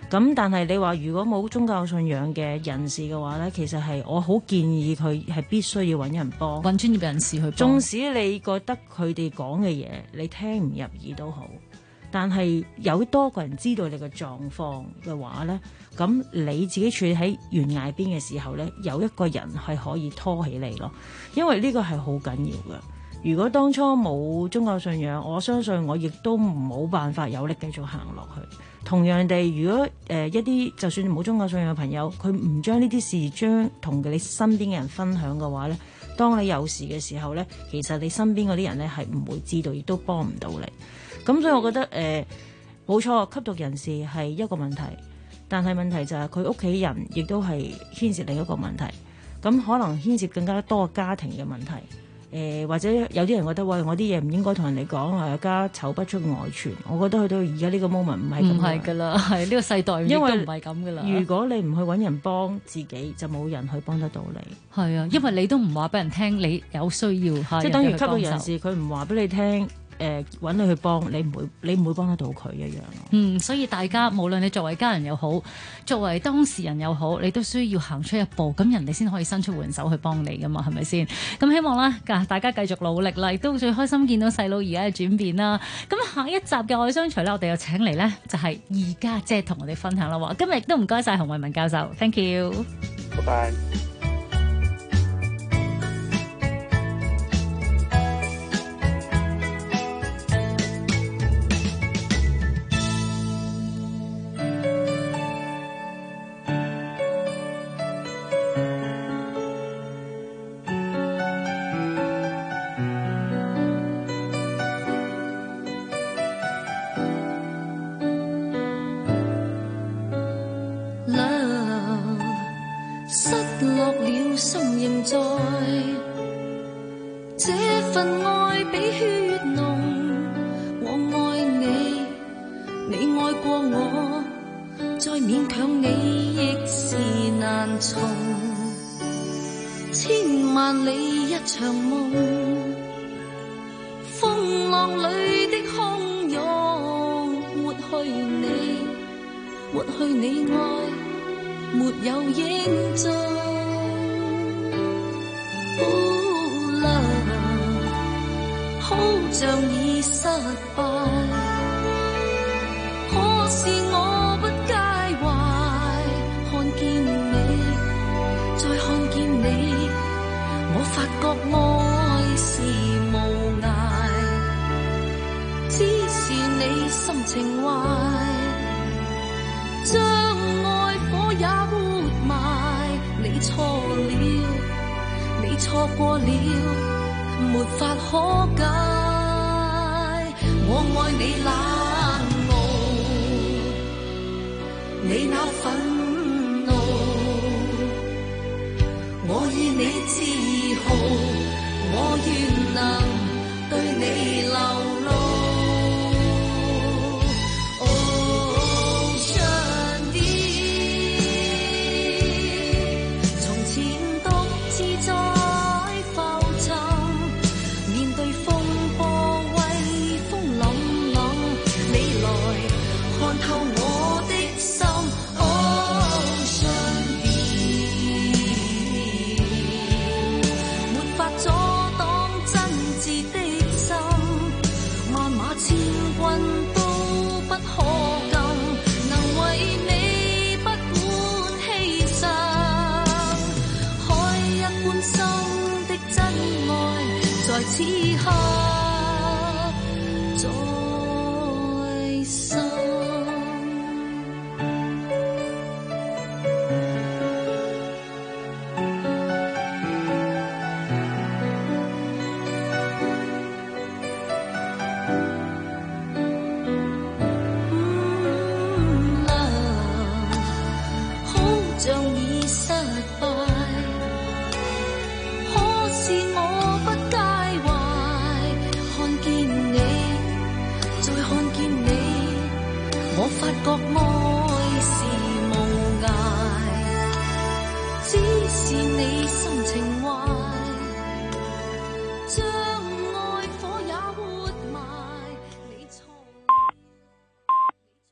咁但係你話如果冇宗教信仰嘅人士嘅話呢，其實係我好建議佢係必須要揾人幫， 揾專業人士去幫。 縱使你覺得佢哋講嘅嘢你聽唔入耳都好，但係有多個人知道你嘅狀況嘅話呢，咁你自己處理喺懸崖邊嘅時候呢，有一個人係可以拖起你咯，因為呢個係好緊要嘅。如果當初冇宗教信仰，我相信我亦都冇辦法有力繼續行落去。同樣地，如果一啲就算冇宗教信仰嘅朋友，佢唔將呢啲事同你身邊嘅人分享嘅話呢，當你有事嘅時候呢，其實你身邊嗰啲人呢係唔會知道，亦都幫唔到你。咁所以我覺得冇錯，吸毒人士係一個問題，但係問題就係佢屋企人亦都係牽涉另一個問題，咁可能牽涉更加多家庭嘅問題。或者有啲人覺得喂，我啲嘢唔應該同人哋講，家醜不出外傳。我覺得去到而家呢個 moment 唔係咁， 唔係㗎啦，係呢個世代亦都唔係咁㗎啦。 如果你唔去揾人幫自己，就冇人去幫得到你。 係啊，因為你都唔話俾人聽，你有需要嚇， 即係等於吸毒人士，佢唔話俾你聽。揾你去幫你唔會幫得到佢一樣。 所以大家無論你作為家人又好，作為當事人又好，你都需要行出一步，咁人哋先可以伸出援手去幫你噶嘛，係咪先？咁希望啦，大家繼續努力啦，亦都最開心見到細佬而家嘅轉變啦。咁下一集嘅愛相隨咧，我哋又請嚟咧就係二家姐同我哋分享啦喎。今日亦都唔該晒洪為民教授 ，thank you， 拜拜。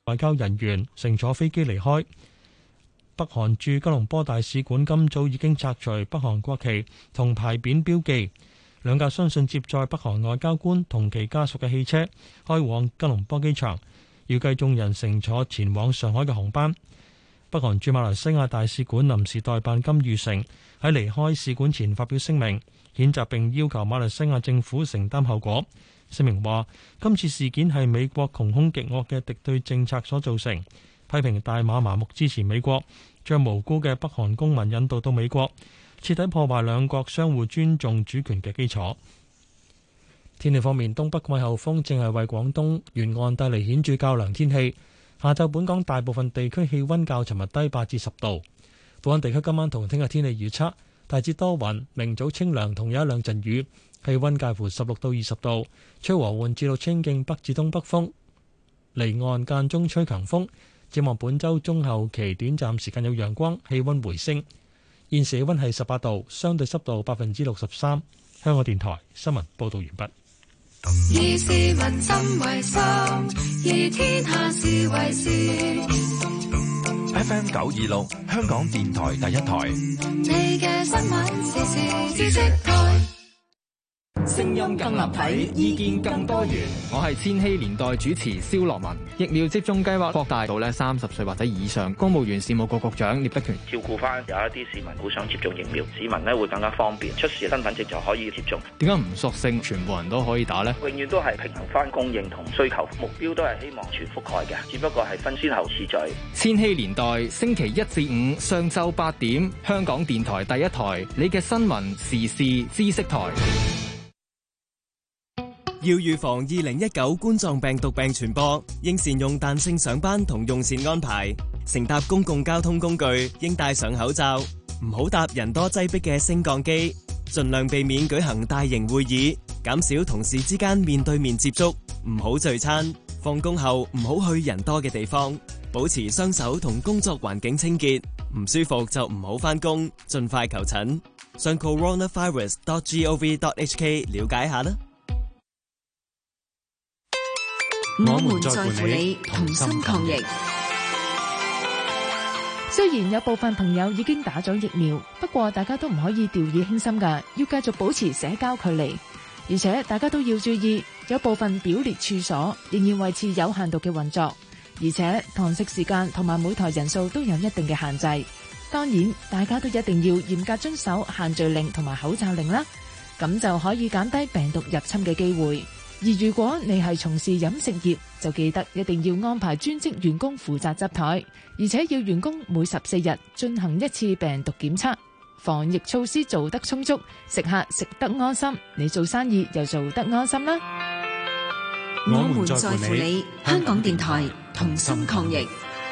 外交人員乘坐飛機離開。北韓駐吉隆坡大使館今早已經拆除北韓國旗同牌匾標記，兩架相信接載北韓外交官同其家屬嘅汽車開往吉隆坡機場，預計眾人乘坐前往上海嘅航班。北韓駐馬來西亞大使館臨時代辦金宇成喺離開使館前發表聲明，譴責並要求馬來西亞政府承擔後果。聲明話，今次事件係美國窮兇極惡嘅敵對政策所造成，批評大馬麻木支持美國，將無辜嘅北韓公民引導到美國，徹底破壞兩國相互尊重主權嘅基礎。天氣方面，東北季候風正係為廣東沿岸帶嚟顯著較涼天氣。下晝本港大部分地區氣溫較尋日低8至10度。本港地區今晚同聽日天氣預測大致多雲，明早清涼，同有一兩陣雨，氣溫介乎16到20度，吹和緩至到清勁北至東北風，離岸間中吹強風。展望本週中後期短暫時間有陽光，氣溫回升。現時氣溫係18度，相對濕度63%。香港電台新聞報道完畢。 以市民心為心，以天下事為事。 FM 926，香港電台第一台。 你嘅新聞時事知識台。 聲音更立體，意見更多元。我係千禧年代主持蕭樂文。疫苗接種計劃擴大到30歲或者以上。公務員事務局局長聶德權照顧翻有一啲市民好想接種疫苗，市民呢會更加方便，出示身份證就可以接種。 點解唔索性全部人都可以打呢？ 永遠都係平衡翻供應同需求，目標都係希望全覆蓋嘅，只不過係分先後次序。 千禧年代星期1至5上晝8點，香港電台第一台，你嘅新聞時事知識台。 要預防2019冠狀病毒病傳播，應善用彈性上班同用膳安排。乘搭公共交通工具應戴上口罩，唔好搭人多擠迫嘅升降機，盡量避免舉行大型會議，減少同事之間面對面接觸，唔好聚餐。放工後唔好去人多嘅地方，保持雙手同工作環境清潔。唔舒服就唔好返工，盡快求診。上 coronavirus.gov.hk 了解下啦。 我們在乎你，同心抗疫。 雖然有部分朋友已經打咗疫苗，不過大家都唔可以掉以輕心㗎，要繼續保持社交距離。而且大家都要注意，有部分表列處所仍然維持有限度嘅運作，而且堂食時間同埋每台人數都有一定嘅限制。當然，大家都一定要嚴格遵守限聚令同埋口罩令啦，咁就可以減低病毒入侵嘅機會。而如果你係從事飲食業，就記得一定要安排專職員工負責執台，而且要員工每14日進行一次病毒檢測。防疫措施做得充足，食客食得安心，你做生意又做得安心啦。 我們在乎你，香港電台同心抗疫。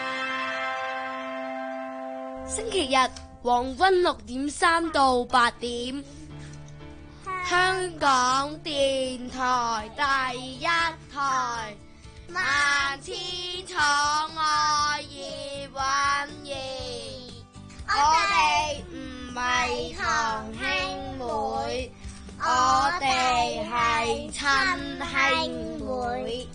星期日黃昏6點3到8點。香港電台第一台，萬千寵愛葉蘊儀，我哋唔係堂兄妹，我哋係親兄妹。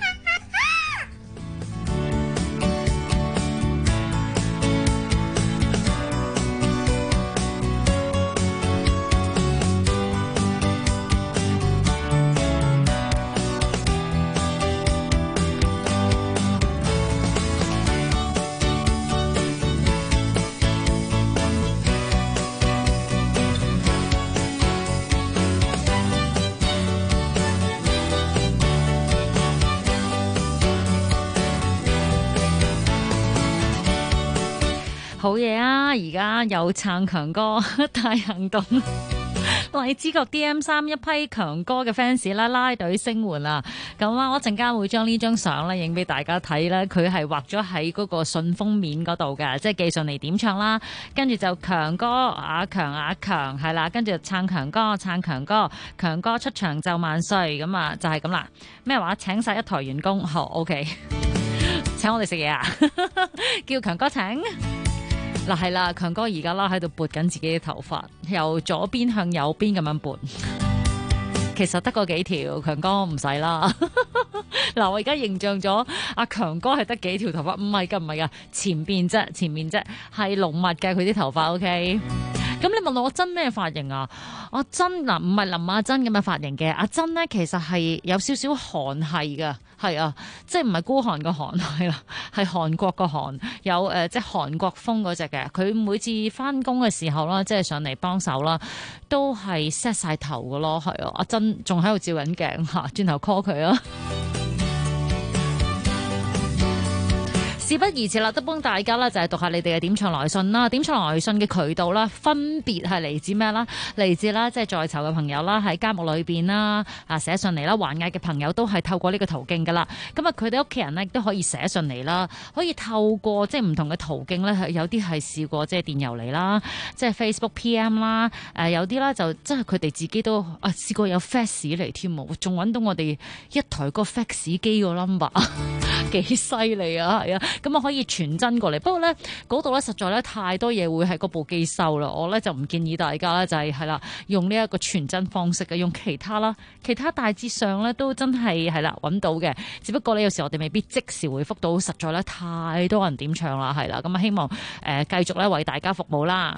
好嘢啊！而家有撐強哥大行動，荔枝角 DM3 一批強哥嘅 fans 啦，拉隊聲援啦。咁啊，我陣間會將呢張相咧影俾大家睇啦。佢係畫咗喺嗰個信封面嗰度嘅，即係寄上嚟點唱啦。跟住就強哥阿強係啦，跟住撐強哥，強哥出場就萬歲。咁啊，就係咁啦。咩話？請晒一台員工，好 OK。請我哋食嘢啊！叫強哥請。嗱係啦，強哥而家啦喺度撥緊自己嘅頭髮，由左邊向右邊咁樣撥。 其實得個幾條，強哥唔使啦。嗱，我而家形象咗阿強哥係得幾條頭髮，唔係㗎，前面啫，係濃密嘅佢啲頭髮。OK， 咁你問我珍咩髮型啊？阿珍嗱，唔係林亞珍咁嘅髮型嘅，阿珍咧其實係有少少韓系㗎，係啊，即係唔係孤寒個韓係啦，係韓國個韓，有即係韓國風嗰隻嘅。佢每次翻工嘅時候啦，即係上嚟幫手啦，都係 set 晒頭㗎咯，係啊。阿珍仲喺度照緊鏡嚇，轉頭 call 佢啊！事不宜遲啦，都幫大家啦，就係讀下你哋嘅點唱來信啦。點唱來信嘅渠道啦，分別係嚟自咩啦？嚟自啦，即係在囚嘅朋友啦，喺監獄裏邊啦，寫信嚟啦，還押嘅朋友都係透過呢個途徑噶啦。咁啊，佢哋屋企人呢都可以寫信嚟啦，可以透過即係唔同嘅途徑咧，有啲係試過即係電郵嚟啦，即係 Facebook PM 啦，有啲啦就即係佢哋自己都試過有 fax 嚟添喎，仲揾到我哋一台個 fax 機個 number， 幾犀利啊！係啊。咁啊可以傳真過嚟，不過咧嗰度咧實在咧太多嘢會喺嗰部機收啦，我咧就唔建議大家咧就係啦，用呢一個傳真方式嘅，用其他啦，其他大致上咧都真係啦揾到嘅，只不過咧有時我哋未必即時回覆到，實在咧太多人點唱啦，係啦，咁啊希望繼續咧為大家服務啦。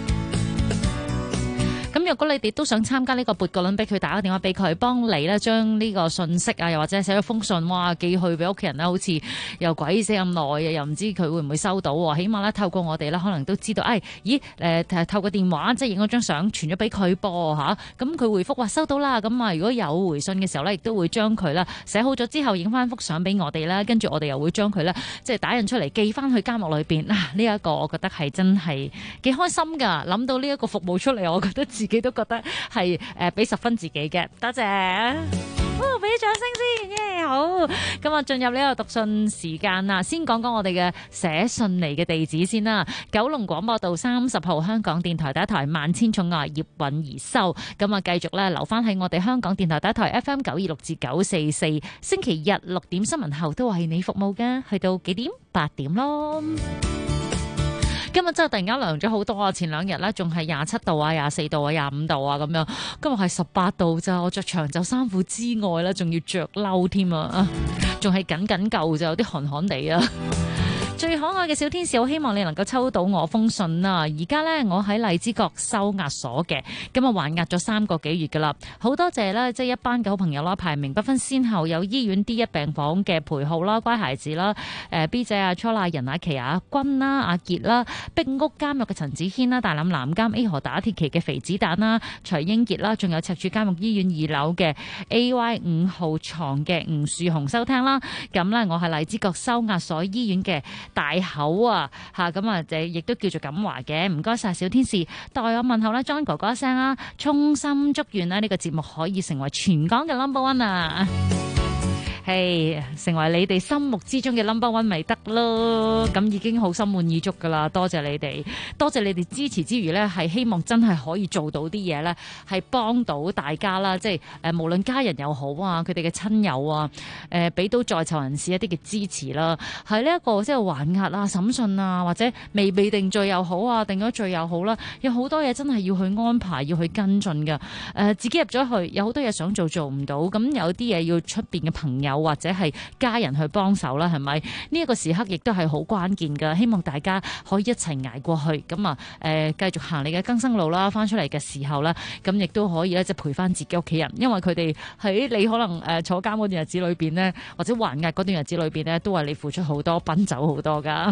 咁如果你哋都想參加呢個撥個輪俾佢，打個電話俾佢，幫你咧將呢個信息啊，又或者寫咗封信，哇寄去俾屋企人咧，好似又鬼死咁耐啊，又唔知佢會唔會收到喎？起碼咧透過我哋咧，可能都知道，透過電話即係影咗張相傳咗俾佢噃嚇，咁佢回覆話收到啦，咁啊如果有回信嘅時候咧，亦都會將佢咧寫好咗之後影翻幅相俾我哋啦，跟住我哋又會將佢咧即係打印出嚟寄翻去監獄裏邊。呢一個我覺得係真係幾開心㗎，諗到呢一個服務出嚟，我覺得自己都覺得係俾10分自己嘅，多謝，俾啲掌聲先，耶好！咁啊進入呢個讀信時間啦，先講講我哋嘅寫信嚟嘅地址先啦。九龍廣播道30號，香港電台第一台萬千寵愛葉韻儀收。咁啊繼續咧留翻喺我哋香港電台第一台 FM 926至944，星期日6點新聞後都為你服務嘅，去到幾點？8點咯。今日真係突然間涼咗好多啊！前2日咧仲係27度啊、24度啊、25度啊咁樣，今日係18度咋。我着長袖衫褲之外咧，仲要着褸添啊，仲係緊緊夠咋，有啲寒寒地啊。最可愛嘅小天使，好希望你能夠抽到我封信啊！而家呢，我喺荔枝角收押所嘅，咁啊還押咗3個幾月噶啦，好多謝啦，即係一班嘅好朋友啦，排名不分先後，有醫院 D1 病房嘅陪號啦、乖孩子啦、B 仔啊、初娜人、阿琪、阿君啦、阿傑啦、壁屋監獄嘅陳子軒啦、大欖南監 A 河打鐵旗嘅肥子彈啦、徐英傑啦，仲有赤柱監獄醫院2樓嘅 AY 5號床嘅吳樹雄收聽啦。咁呢，我係荔枝角收押所醫院嘅大口啊，咁啊，亦都叫做錦華嘅，唔該晒小天使，代我問候啦，John 哥哥一聲啦，衷心祝願呢個節目可以成為全港嘅 number1 啊！成為你哋心目之中嘅 number1 咪得咯，咁已經好心滿意足噶啦，多謝你哋，多謝你哋支持之餘呢，係希望真係可以做到啲嘢呢，係幫到大家啦，即係無論家人又好啊，佢哋嘅親友啊，俾到在囚人士一啲嘅支持啦，係呢一個即係還押啊、審訊啊，或者未被定罪又好啊，定咗罪又好啦，有好多嘢真係要去安排，要去跟進噶，自己入咗去，有好多嘢想做唔到，咁有啲嘢要出邊嘅朋友或者係家人去幫手啦，係咪？呢一個時刻亦都係好關鍵噶，希望大家可以一齊捱過去，咁啊繼續行你嘅更生路啦。翻出嚟嘅時候咧，咁亦都可以咧，即係陪翻自己屋企人，因為佢哋喺你可能坐監嗰段日子裏邊呢，或者還押嗰段日子裏邊呢，都為你付出好多，奔走好多噶。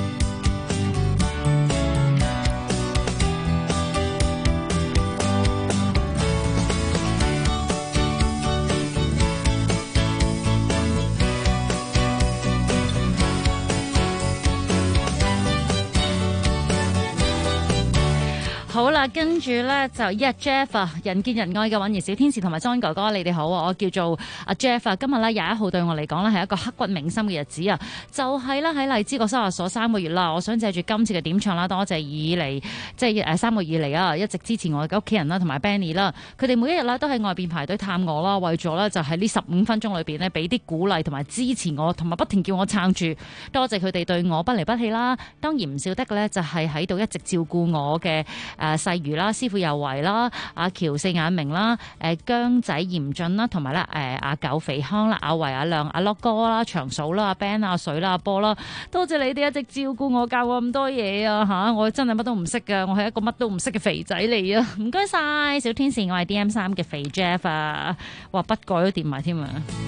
好啦，跟住咧就Jeff 啊，人見人愛嘅韻兒小天使同埋 John 哥哥，你哋好啊！我叫做阿 Jeff 啊，今日咧21號對我嚟講咧係一個刻骨銘心嘅日子啊！就係啦，喺荔枝角收押所3個月啦，我想借住今次嘅點唱啦，多謝以嚟即係3個月以嚟啊，一直支持我嘅屋企人啦，同埋 Benny 啦，佢哋每一日啦都喺外邊排隊探我啦，為咗咧就喺呢15分鐘裏邊咧俾啲鼓勵同埋支持我，同埋不停叫我撐住，多謝佢哋對我不離不棄啦！當然唔少得嘅咧就係喺度一直照顧我嘅細世瑜啦、師傅又為啦、阿喬四眼明啦、姜仔嚴俊啦，同埋咧阿九肥康啦、阿維阿亮、阿樂哥啦、長嫂啦、阿 Ben 阿水啦、阿波啦，多謝你哋一直照顧我，教我咁多嘢啊嚇！我真係乜都唔識㗎，我係一個乜都唔識嘅肥仔嚟啊！唔該晒小天使，我係 DM3 嘅肥 Jeff 啊！哇，筆蓋都掂埋添啊！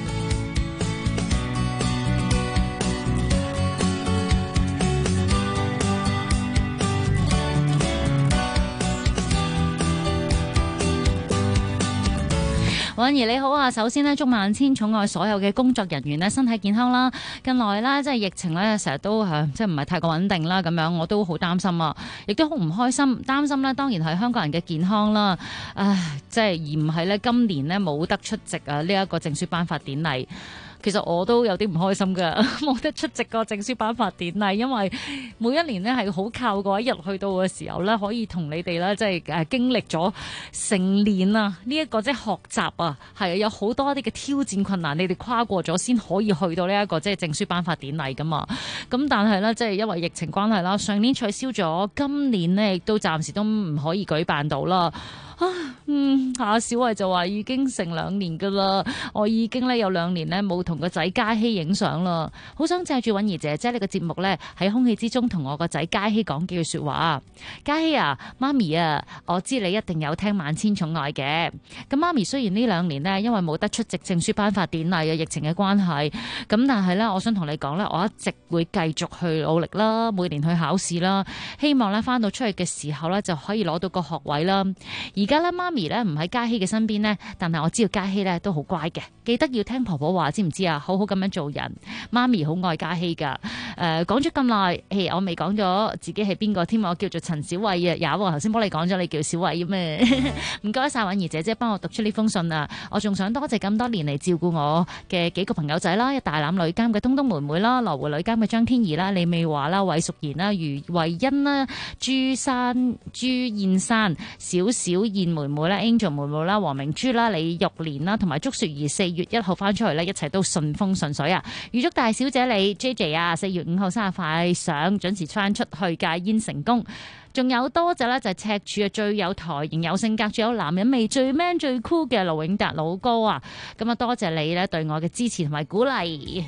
婉兒你好啊，首先呢，祝萬千寵愛所有嘅工作人員呢身體健康啦。近來啦，即係疫情咧，成日都即係唔係太過穩定啦，咁樣我都好擔心啊，亦都好唔開心。擔心呢當然係香港人嘅健康啦。唉，即係而唔係咧，今年呢冇得出席啊呢一個證書頒發典禮。其實我都有啲唔開心㗎，冇得出席個證書頒發典禮，因為每一年呢係好靠嗰一日去到嘅時候呢，可以同你哋咧即係經歷咗成年啊呢一個即係學習啊，係有好多啲嘅挑戰困難，你哋跨過咗先可以去到呢一個即係證書頒發典禮㗎嘛。咁但係呢，即係因為疫情關係啦，上年取消咗，今年呢亦都暫時都唔可以舉辦到啦。阿小慧就話已經成2年噶啦，我已經咧有2年咧冇同個仔嘉希影相啦，好想借住允兒姐姐呢個節目咧喺空氣之中同我個仔嘉希講幾句說話。嘉希啊，媽咪啊，我知你一定有聽萬千寵愛嘅。咁媽咪雖然呢2年呢，因為冇得出席證書頒發典禮嘅疫情嘅關係，咁但係咧我想同你講咧，我一直會繼續去努力啦，每年去考試啦，希望咧翻到出去嘅時候咧就可以攞到個學位啦。而家咧媽咪咧唔喺嘉希嘅身邊呢，但係我知道嘉希咧都好乖嘅，記得要聽婆婆話，知唔知啊？好好咁樣做人，媽咪好愛嘉希噶。講咗咁耐，我未講咗自己係邊個添，我叫做陳小慧啊，有頭先幫你講咗，你叫小慧咩？唔該晒允兒姐姐幫我讀出呢封信啊！我仲想多謝咁多年嚟照顧我嘅幾個朋友仔啦，一大欖女監嘅東東妹妹啦，羅湖女監嘅張天怡啦，李美華啦，韋淑賢啦，余慧欣啦，朱燕山，小燕妹妹啦 ，Angel 妹妹啦，黃明珠啦，李玉蓮啦，同埋祝雪兒4月1號翻出嚟咧，一齊都順風順水啊！預祝大小姐你 JJ 啊，4月5號生日快上，準時翻出去戒煙成功。仲有多謝咧，就係赤柱啊，最有台型、有性格、最有男人味、最 man 最 cool 嘅盧永達老哥啊！咁啊，多謝你咧對我嘅支持同埋鼓勵。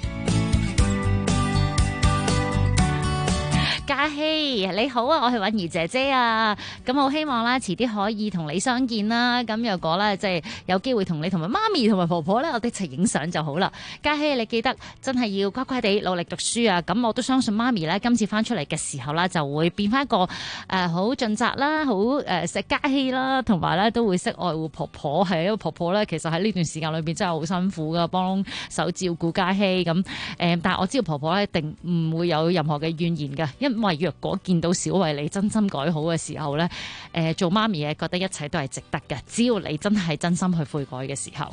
嘉希你好啊，我係允兒姐姐啊，咁好希望啦，遲啲可以同你相見啦。咁如果咧即係有機會同你同埋媽咪同埋婆婆咧，我哋一齊影相就好啦。嘉希你記得真係要乖乖地努力讀書啊！咁我都相信媽咪咧今次翻出嚟嘅時候啦，就會變翻一個好盡責啦，好錫嘉希啦，同埋咧都會識愛護婆婆。係因為婆婆咧其實喺呢段時間裏邊真係好辛苦噶，幫手照顧嘉希咁。但係我知道婆婆咧一定唔會有任何嘅怨言噶，因為若果見到小慧你真心改好嘅時候咧，做媽咪嘅覺得一切都係值得嘅，只要你真係真心去悔改嘅時候。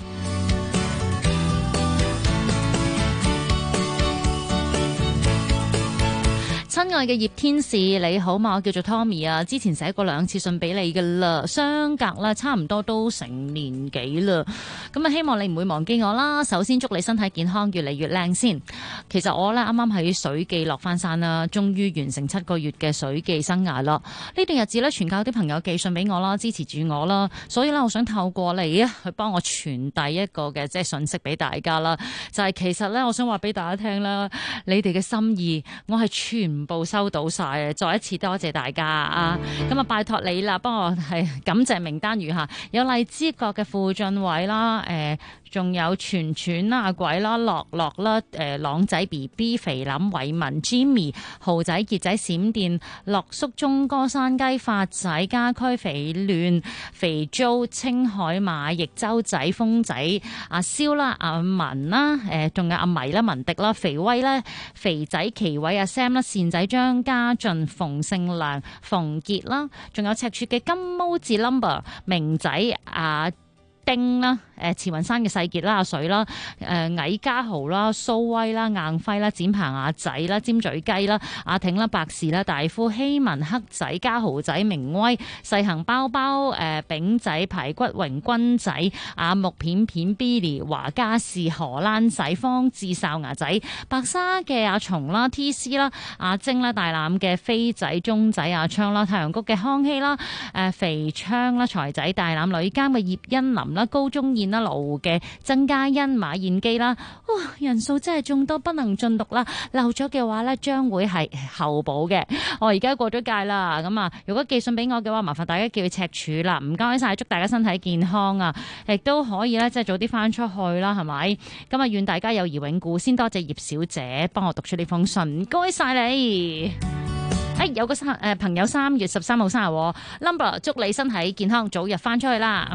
親愛嘅葉天使你好嘛，我叫做 Tommy 啊，之前寫過2次信俾你噶啦，相隔啦差唔多都成年幾啦，咁啊希望你唔會忘記我啦。首先祝你身體健康，越嚟越靚先。其實我咧啱啱喺水記落翻山啦，終於完成7個月嘅水記生涯啦。呢段日子咧，全靠啲朋友寄信俾我啦，支持住我啦，所以咧我想透過你啊，去幫我傳遞一個嘅即係信息俾大家啦，就係其實咧我想話俾大家聽啦，你哋嘅心意我係全部收到晒，再一次多謝大家啊！咁啊，拜託你啦，幫我係感謝名單如下：有荔枝角嘅傅俊偉啦，仲有全全啦、阿鬼啦、樂樂啦、朗仔 BB、肥林、偉文、Jimmy、豪仔、傑仔、閃電、樂叔、鐘哥、山雞、發仔、家區、肥亂、肥租、青海馬、翼洲仔、風仔、阿蕭啦、阿文啦、仲有阿迷啦、文迪啦、肥威啦、肥仔、奇偉、阿 Sam 啦、善仔、張家俊、馮勝良、馮傑啦，仲有赤柱嘅金毛字 number 明仔、 丁啦、慈雲山嘅世傑啦、阿水啦、矮家豪啦、蘇威啦、硬輝啦、展鵬阿仔啦、尖嘴雞啦、阿挺啦、白士啦、大夫希文、黑仔、家豪仔、明威、細行包包、丙仔、排骨榮、君仔、阿木片片、Billy、華家士、荷蘭仔、方志、哨牙仔、白沙嘅阿松啦、TC 啦、阿晶啦、大欖嘅飛仔、中仔、阿昌啦、太陽谷嘅康熙啦、肥昌啦、財仔、大欖女監嘅葉欣林啦、高中燕啦、盧嘅曾嘉欣、馬燕基啦，哇！人數真係眾多不能盡錄啦，漏咗嘅話呢，將會係後補嘅。我而家過咗界啦，咁啊，如果寄信俾我嘅話，麻煩大家叫佢赤柱啦，唔該晒，祝大家身體健康啊，亦都可以咧，即係早啲翻出去啦，係咪？咁啊，願大家友誼永固。先多謝葉小姐幫我讀出呢封信，唔該晒你。有個朋友3月13號生日 ，number 祝你身體健康，早日翻出去啦。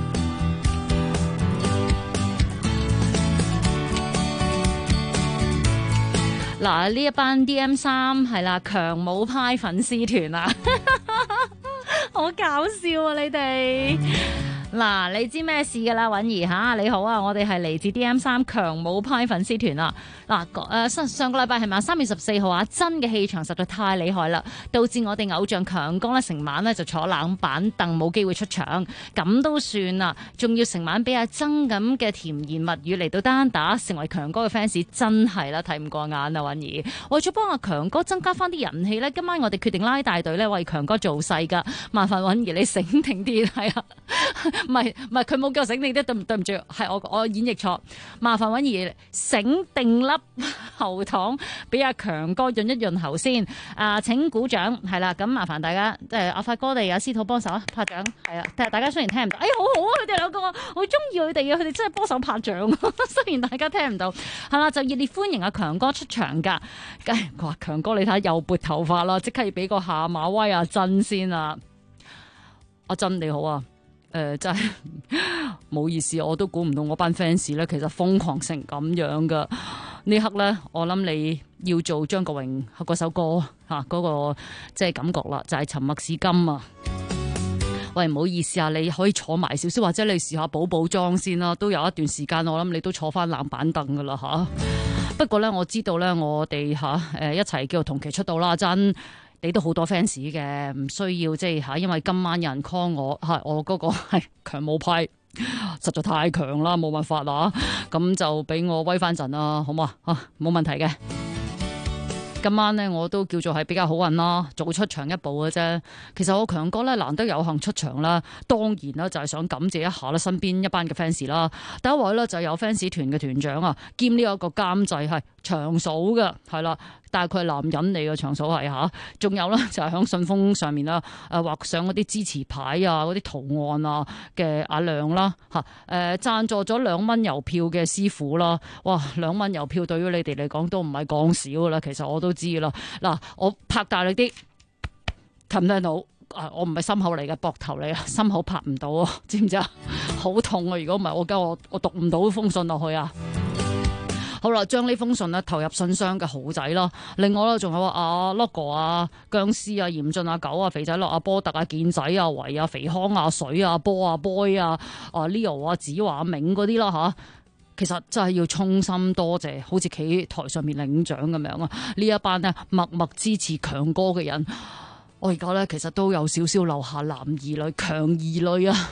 嗱，呢一班 DM3係啦，強武派粉絲團啊，好搞笑啊你哋！嗱，你知咩事噶啦，允兒吓，你好啊，我哋係嚟自 DM3強武派粉絲團啊。嗱，上個禮拜係咪3月14號啊？真嘅氣場實在太厲害啦，導致我哋偶像強哥咧成晚咧就坐冷板凳，冇機會出場，咁都算啦，仲要成晚俾阿曾咁嘅甜言蜜語嚟到單打，成為強哥嘅 fans， 真係啦，睇唔過眼啊，允兒。為咗幫阿強哥增加翻啲人氣咧，今晚我哋決定拉大隊咧為強哥做勢噶，麻煩允兒你醒定啲，係啊。唔係，佢冇叫我醒定啲，對唔住，係我演繹錯。麻煩允兒醒定粒喉糖，俾阿強哥潤一潤喉先。請鼓掌，係啦。咁麻煩大家，阿發哥哋阿司徒幫手拍掌，係啊。但係大家雖然聽唔到，好好啊，佢哋兩個，我中意佢哋啊，佢哋真係幫手拍掌。雖然大家聽唔到，係啦，就熱烈歡迎阿強哥出場㗎。佢話強哥，你睇又撥頭髮啦，即刻要俾個下馬威阿珍先啊！阿珍你好啊！真係唔好意思，我都估唔到我班 fans 咧，其實瘋狂成咁樣噶。呢刻咧，我諗你要做張國榮嗰首歌嗰個即係感覺啦，就係沉默是金啊！喂，唔好意思啊，你可以坐埋少少，或者你試下補妝先啦。都有一段時間，我諗你都坐翻冷板凳噶啦吓。不過咧，我知道咧，我哋一齊叫做同期出道啦，真。你都好多 fans 嘅，唔需要即係因為今晚有人 call 我，我嗰個係強武派，實在太強啦，冇辦法啦，咁就俾我威翻陣啦，好嘛？冇問題嘅。今晚呢，我都叫做係比較好運啦，早出場一步嘅啫。其實我強哥咧難得有幸出場啦，當然啦就係想感謝一下啦身邊一班嘅 fans 啦。第一位咧就有 fans 團嘅團長啊，兼呢一個監製係長嫂嘅，係啦。但係佢係男人嚟嘅，長嫂係嚇，仲有啦，就係喺信封上面啦，畫上嗰啲支持牌啊，嗰啲圖案啊嘅阿亮啦嚇，贊助咗2蚊郵票嘅師傅啦，哇，2蚊郵票對於你哋嚟講都唔係講少噶啦，其實我都知啦。嗱，我拍大力啲，聽唔聽到？我唔係心口嚟嘅，膊頭嚟啊，心口拍唔到啊，知唔知啊？好痛啊！如果唔係，我驚我讀唔到封信落去啊！好啦，將呢封信咧投入信箱嘅豪仔啦。另外咧，仲有阿 Logo 啊、僵屍啊、嚴俊啊、狗啊、肥仔樂啊、波特啊、健仔啊、維啊、肥康啊、水啊、波啊、boy 啊、Leo 啊、子華、明嗰啲啦吓。其實真係要衷心多謝，好似企台上面領獎咁樣啊！呢一班咧默默支持強哥嘅人，我而家咧其實都有少少流下男兒淚、強兒淚啊！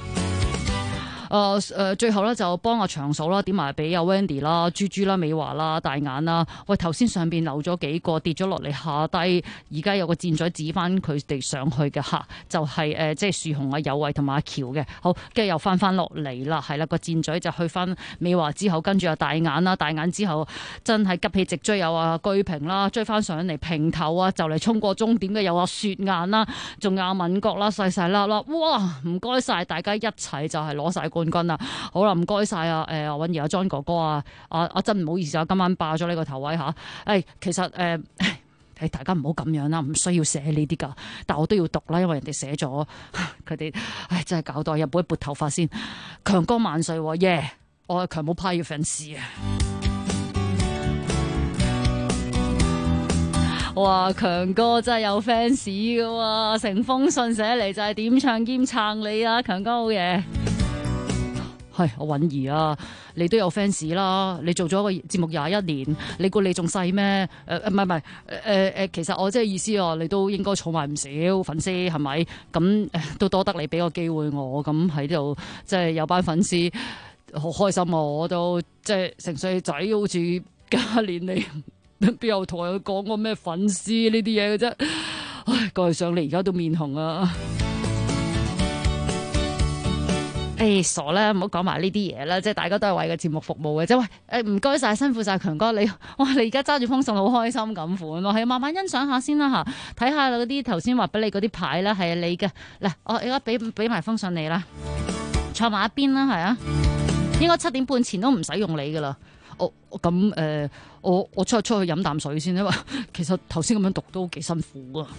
最後咧就幫阿長嫂啦，點埋俾阿 Wendy 啦、豬豬啦、美華啦、大眼啦。喂，頭先上邊漏咗幾個跌咗落嚟下低，而家有個箭嘴指翻佢哋上去嘅嚇，就係即係樹紅啊、有為同埋阿喬嘅。好，跟住又翻落嚟啦，係啦，個箭嘴就去翻美華之後，跟住阿大眼啦，大眼之後真係急起直追有阿居平啦，追翻上嚟平頭啊，就嚟衝過終點嘅有阿雪眼啦，仲有阿敏國啦，細細粒粒，哇！唔該晒大家一齊就係攞晒冠軍啦！好啦，唔該晒啊！允兒阿 John 哥哥啊，阿真唔好意思啊，今晚霸咗呢個頭位吓。其實大家唔好咁樣啦，唔需要寫呢啲噶，但我都要讀啦，因為人哋寫咗，佢哋真係搞到日本撥頭髮先。強哥萬歲耶！我係強武派嘅粉絲啊！哇，強哥真係有 fans 嘅喎，成封信寫嚟就係點唱兼撐你啊！強哥好嘢。 係我允兒啊，你都有 fans 啦，你做咗個節目21年，你估你仲細咩？唔係其實我即係意思啊，你都應該儲埋唔少粉絲係咪？咁都多得你俾個機會我，咁喺度即係有班粉絲好開心啊！我都即係成歲仔，好似加年你邊有同佢講過咩粉絲呢啲嘢嘅啫？唉，過去上嚟而家都面紅啊！傻啦，唔好講埋呢啲嘢啦，即係大家都係為個節目服務嘅啫。喂，唔該晒，辛苦晒強哥，你而家揸住封信好開心咁款喎，係慢慢欣賞下先啦嚇，睇下嗰啲頭先話俾你嗰啲牌啦，係你嘅。嗱，我而家俾埋封信你啦，坐埋一邊啦，係啊，應該7點半前都唔使用你噶啦。我出去飲啖水先，因為其實頭先咁樣讀都幾辛苦啊。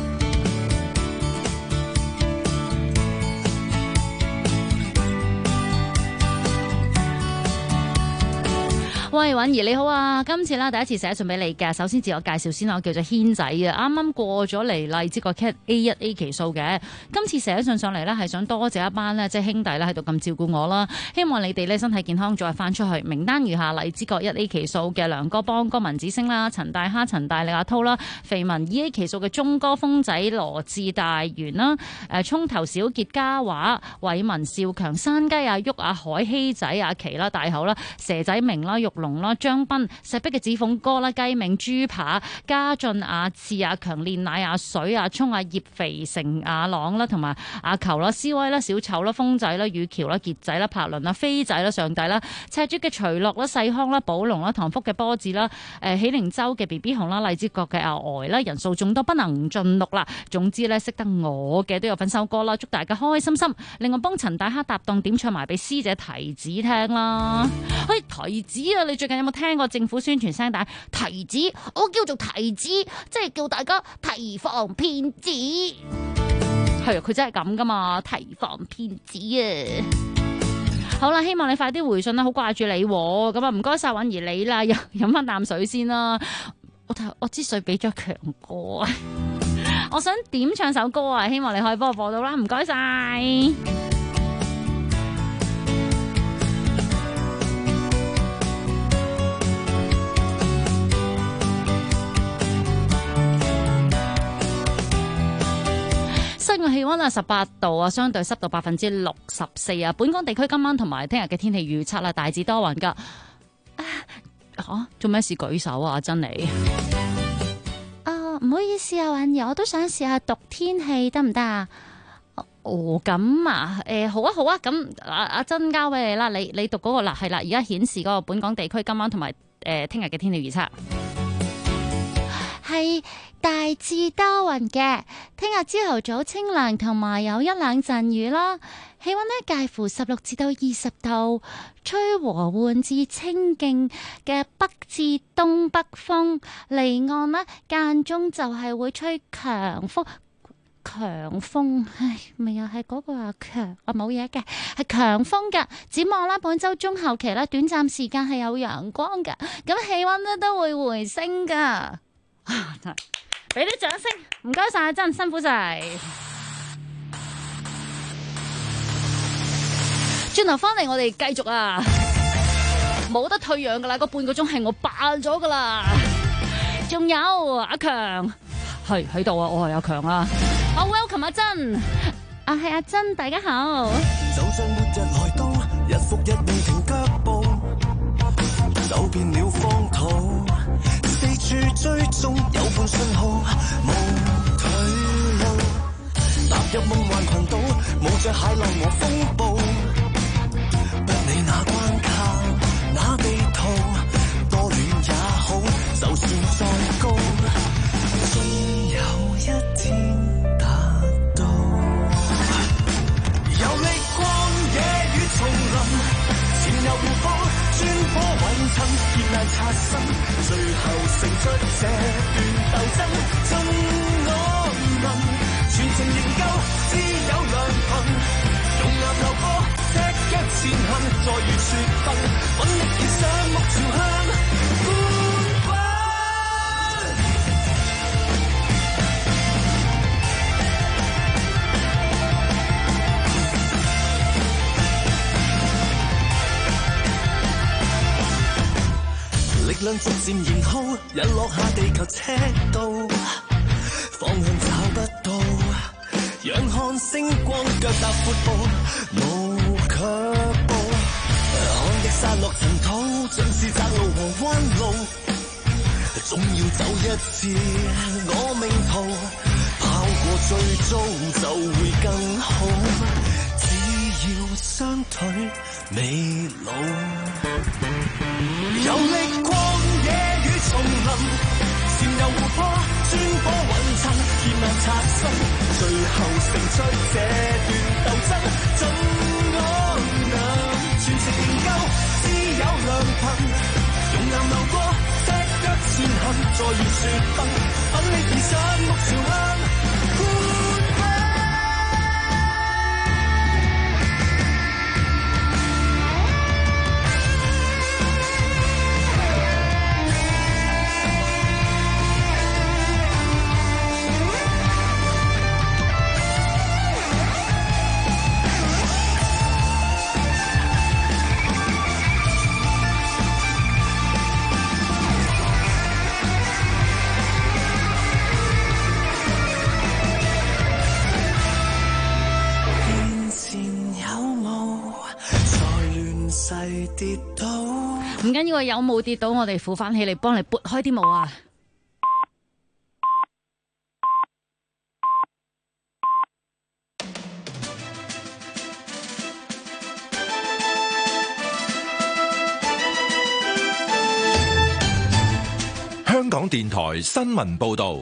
喂，允兒你好啊！今次啦，第一次寫信俾你嘅。首先自我介紹先，我叫做軒仔啊，啱啱過咗嚟荔枝角 cat A1A 期數嘅。今次寫信上嚟呢，係想多謝一班呢，即係兄弟咧喺度咁照顧我啦。希望你哋呢，身體健康，早日翻出去。名單如下：荔枝角1A 期數嘅梁哥邦哥、文子星啦、陳大蝦、陳大力、阿濤啦、肥文 2A 期數嘅鐘哥、風仔、羅志大元啦、葱頭小傑、嘉華、偉文、少強、山雞、阿旭、阿海、希仔、阿琪啦、大口啦、蛇仔明啦、玉龍啦、張斌、石壁嘅子鳳哥啦、雞鳴、豬扒、家俊、阿志、阿強、煉奶、阿水、阿聰、阿葉、肥成、阿朗啦，同埋阿球啦、思威啦、小丑啦、風仔啦、雨橋啦、傑仔啦、柏倫啦、飛仔啦、上帝啦、赤豬嘅徐樂啦、細康啦、寶龍啦、唐福嘅波子啦、喜靈洲嘅 BB 熊啦、荔枝角嘅阿呆啦，人數眾多不能盡錄啦。總之咧，識得我嘅都有份收歌啦，祝大家開開心心。另外幫陳大蝦搭檔點唱埋俾師姐提子聽啦。喂，提子啊，你最近有冇聽過政府宣傳聲帶？提子，我叫做提子，即係叫大家提防騙子。係啊，佢真係咁噶嘛，提防騙子啊！好啦，希望你快啲回信啦，好掛住你。咁啊，唔該晒允兒你啦，飲翻啖水先啦。我支水俾咗強哥啊，我想點唱首歌啊，希望你可以幫我播到啦，唔該晒。室外氣溫18度啊，相對濕度64%啊。本港地區今晚同埋聽日嘅天氣預測啦，大致多雲噶。做咩事舉手啊？珍妮唔好意思啊，允兒，我都想試下讀天氣得唔得啊？ 咁啊，好啊，咁阿珍交俾你啦，你讀嗰個啦，係啦，而家顯示嗰個本港地區今晚同埋聽日嘅天氣預測。 係大致多雲嘅，聽日朝頭早清涼，同埋有一兩陣雨啦。氣溫呢介乎16至到20度，吹和緩至清勁嘅北至東北風，離岸呢間中就係會吹強風。咪又係嗰個話強，冇嘢嘅，係強風噶。展望啦，本周中後期呢，短暫時間係有陽光噶，咁氣溫呢都會回升噶。俾啲掌聲，唔該晒，真辛苦晒。轉頭翻嚟，我哋繼續啊，冇得退讓噶啦，嗰半個鐘係我扮咗噶啦。仲有阿強係喺度啊，我係阿強啊。welcome 阿珍， 係阿珍，大家好。 就像末日來到，日復日未停腳步，走遍了荒土。處追蹤有半信號，無退路，踏入夢幻群島，冒着駭浪和風暴，不理那關卡，那地圖，多遠也好，就算再高，終有一天達到。遊歷曠野與叢林，前有遠方，穿破雲層，艱難擦身，最後勝出這段鬥爭。真我能全程營救，只有良憑，用眼亮逐漸燃好，日落下地球赤道，方向找不到，仰看星光，腳踏闊步，無卻步。看的散落塵土，盡是窄路和彎路，總要走一次我命途，跑過最終就會更好，只要雙腿未老。遊歷曠野與叢林，潛遊湖泊，穿過雲層，艱難擦身，最後勝出這段鬥爭。盡我能全城營救，只有良憑，用岩流過，赤腳前行，再遇雪崩，奮力而上，目朝向。 唔緊要啊，有冇跌到我哋扶翻起嚟，幫你撥開啲霧啊！ 香港電台新聞報道，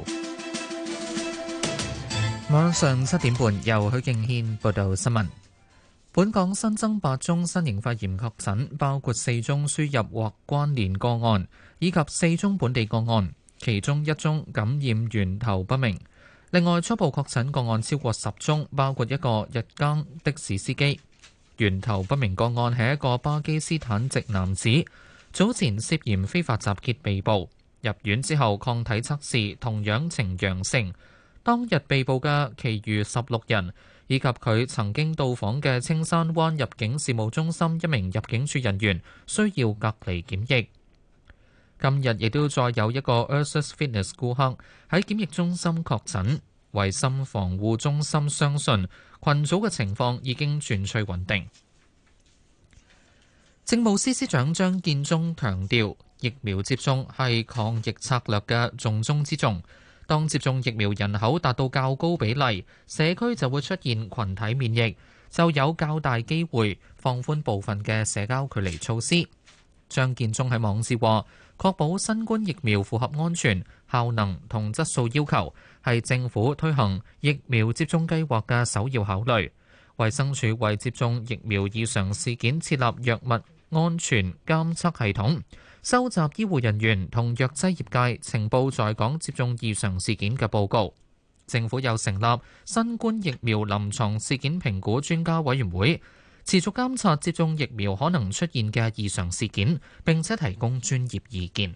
晚上7點半由許敬軒報道新聞。本港新增8宗新型肺炎確診，包括4宗輸入或關聯個案，以及4宗本地個案，其中1宗感染源頭不明。另外，初步確診個案超過10宗，包括一個日更的士司機。源頭不明個案係一個巴基斯坦籍男子，早前涉嫌非法集結被捕，入院之後抗體測試同樣呈陽性。當日被捕嘅其餘16人，以及佢曾經到訪嘅青山灣入境事務中心一名入境處人員需要隔離檢疫。今日亦都再有一個 Ursus Fitness 顧客喺檢疫中心確診，衞生防護中心相信群組嘅情況已經轉趨穩定。政務司司長張建宗強調，疫苗接種係抗疫策略嘅重中之重。當接種疫苗人口達到較高比例，社區就會出現群體免疫，就有較大機會放寬部分嘅社交距離措施。張建宗喺網誌話，確保新冠疫苗符合安全、效能同質素要求，係政府推行疫苗接種計劃嘅首要考慮。衛生署為接種疫苗異常事件設立藥物安全監測系統，收集醫護人員同藥劑業界情報在港接種異常事件嘅報告。政府又成立新冠疫苗臨床事件評估專家委員會，持續監察接種疫苗可能出現嘅異常事件，並且提供專業意見。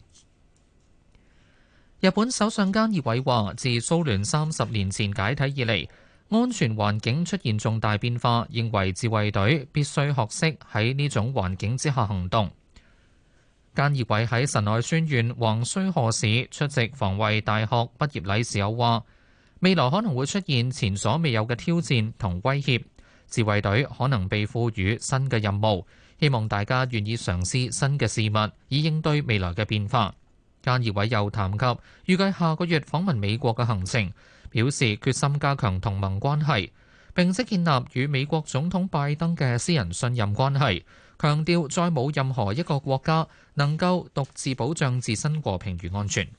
日本首相菅義偉話，自蘇聯30年前解體以嚟，安全環境出現重大變化，認為自衛隊必須學識喺呢種環境之下行動。菅義偉喺神奈川縣橫須賀市出席防衛大學畢業禮時候話，未來可能會出現前所未有嘅挑戰同威脅，自衛隊可能被賦予新嘅任務，希望大家願意嘗試新嘅事物，以應對未來嘅變化。菅義偉又談及預計下個月訪問美國嘅行程，表示決心加強同盟關係，並且建立與美國總統拜登嘅私人信任關係，強調再冇任何一個國家能夠獨自保障自身和平與安全。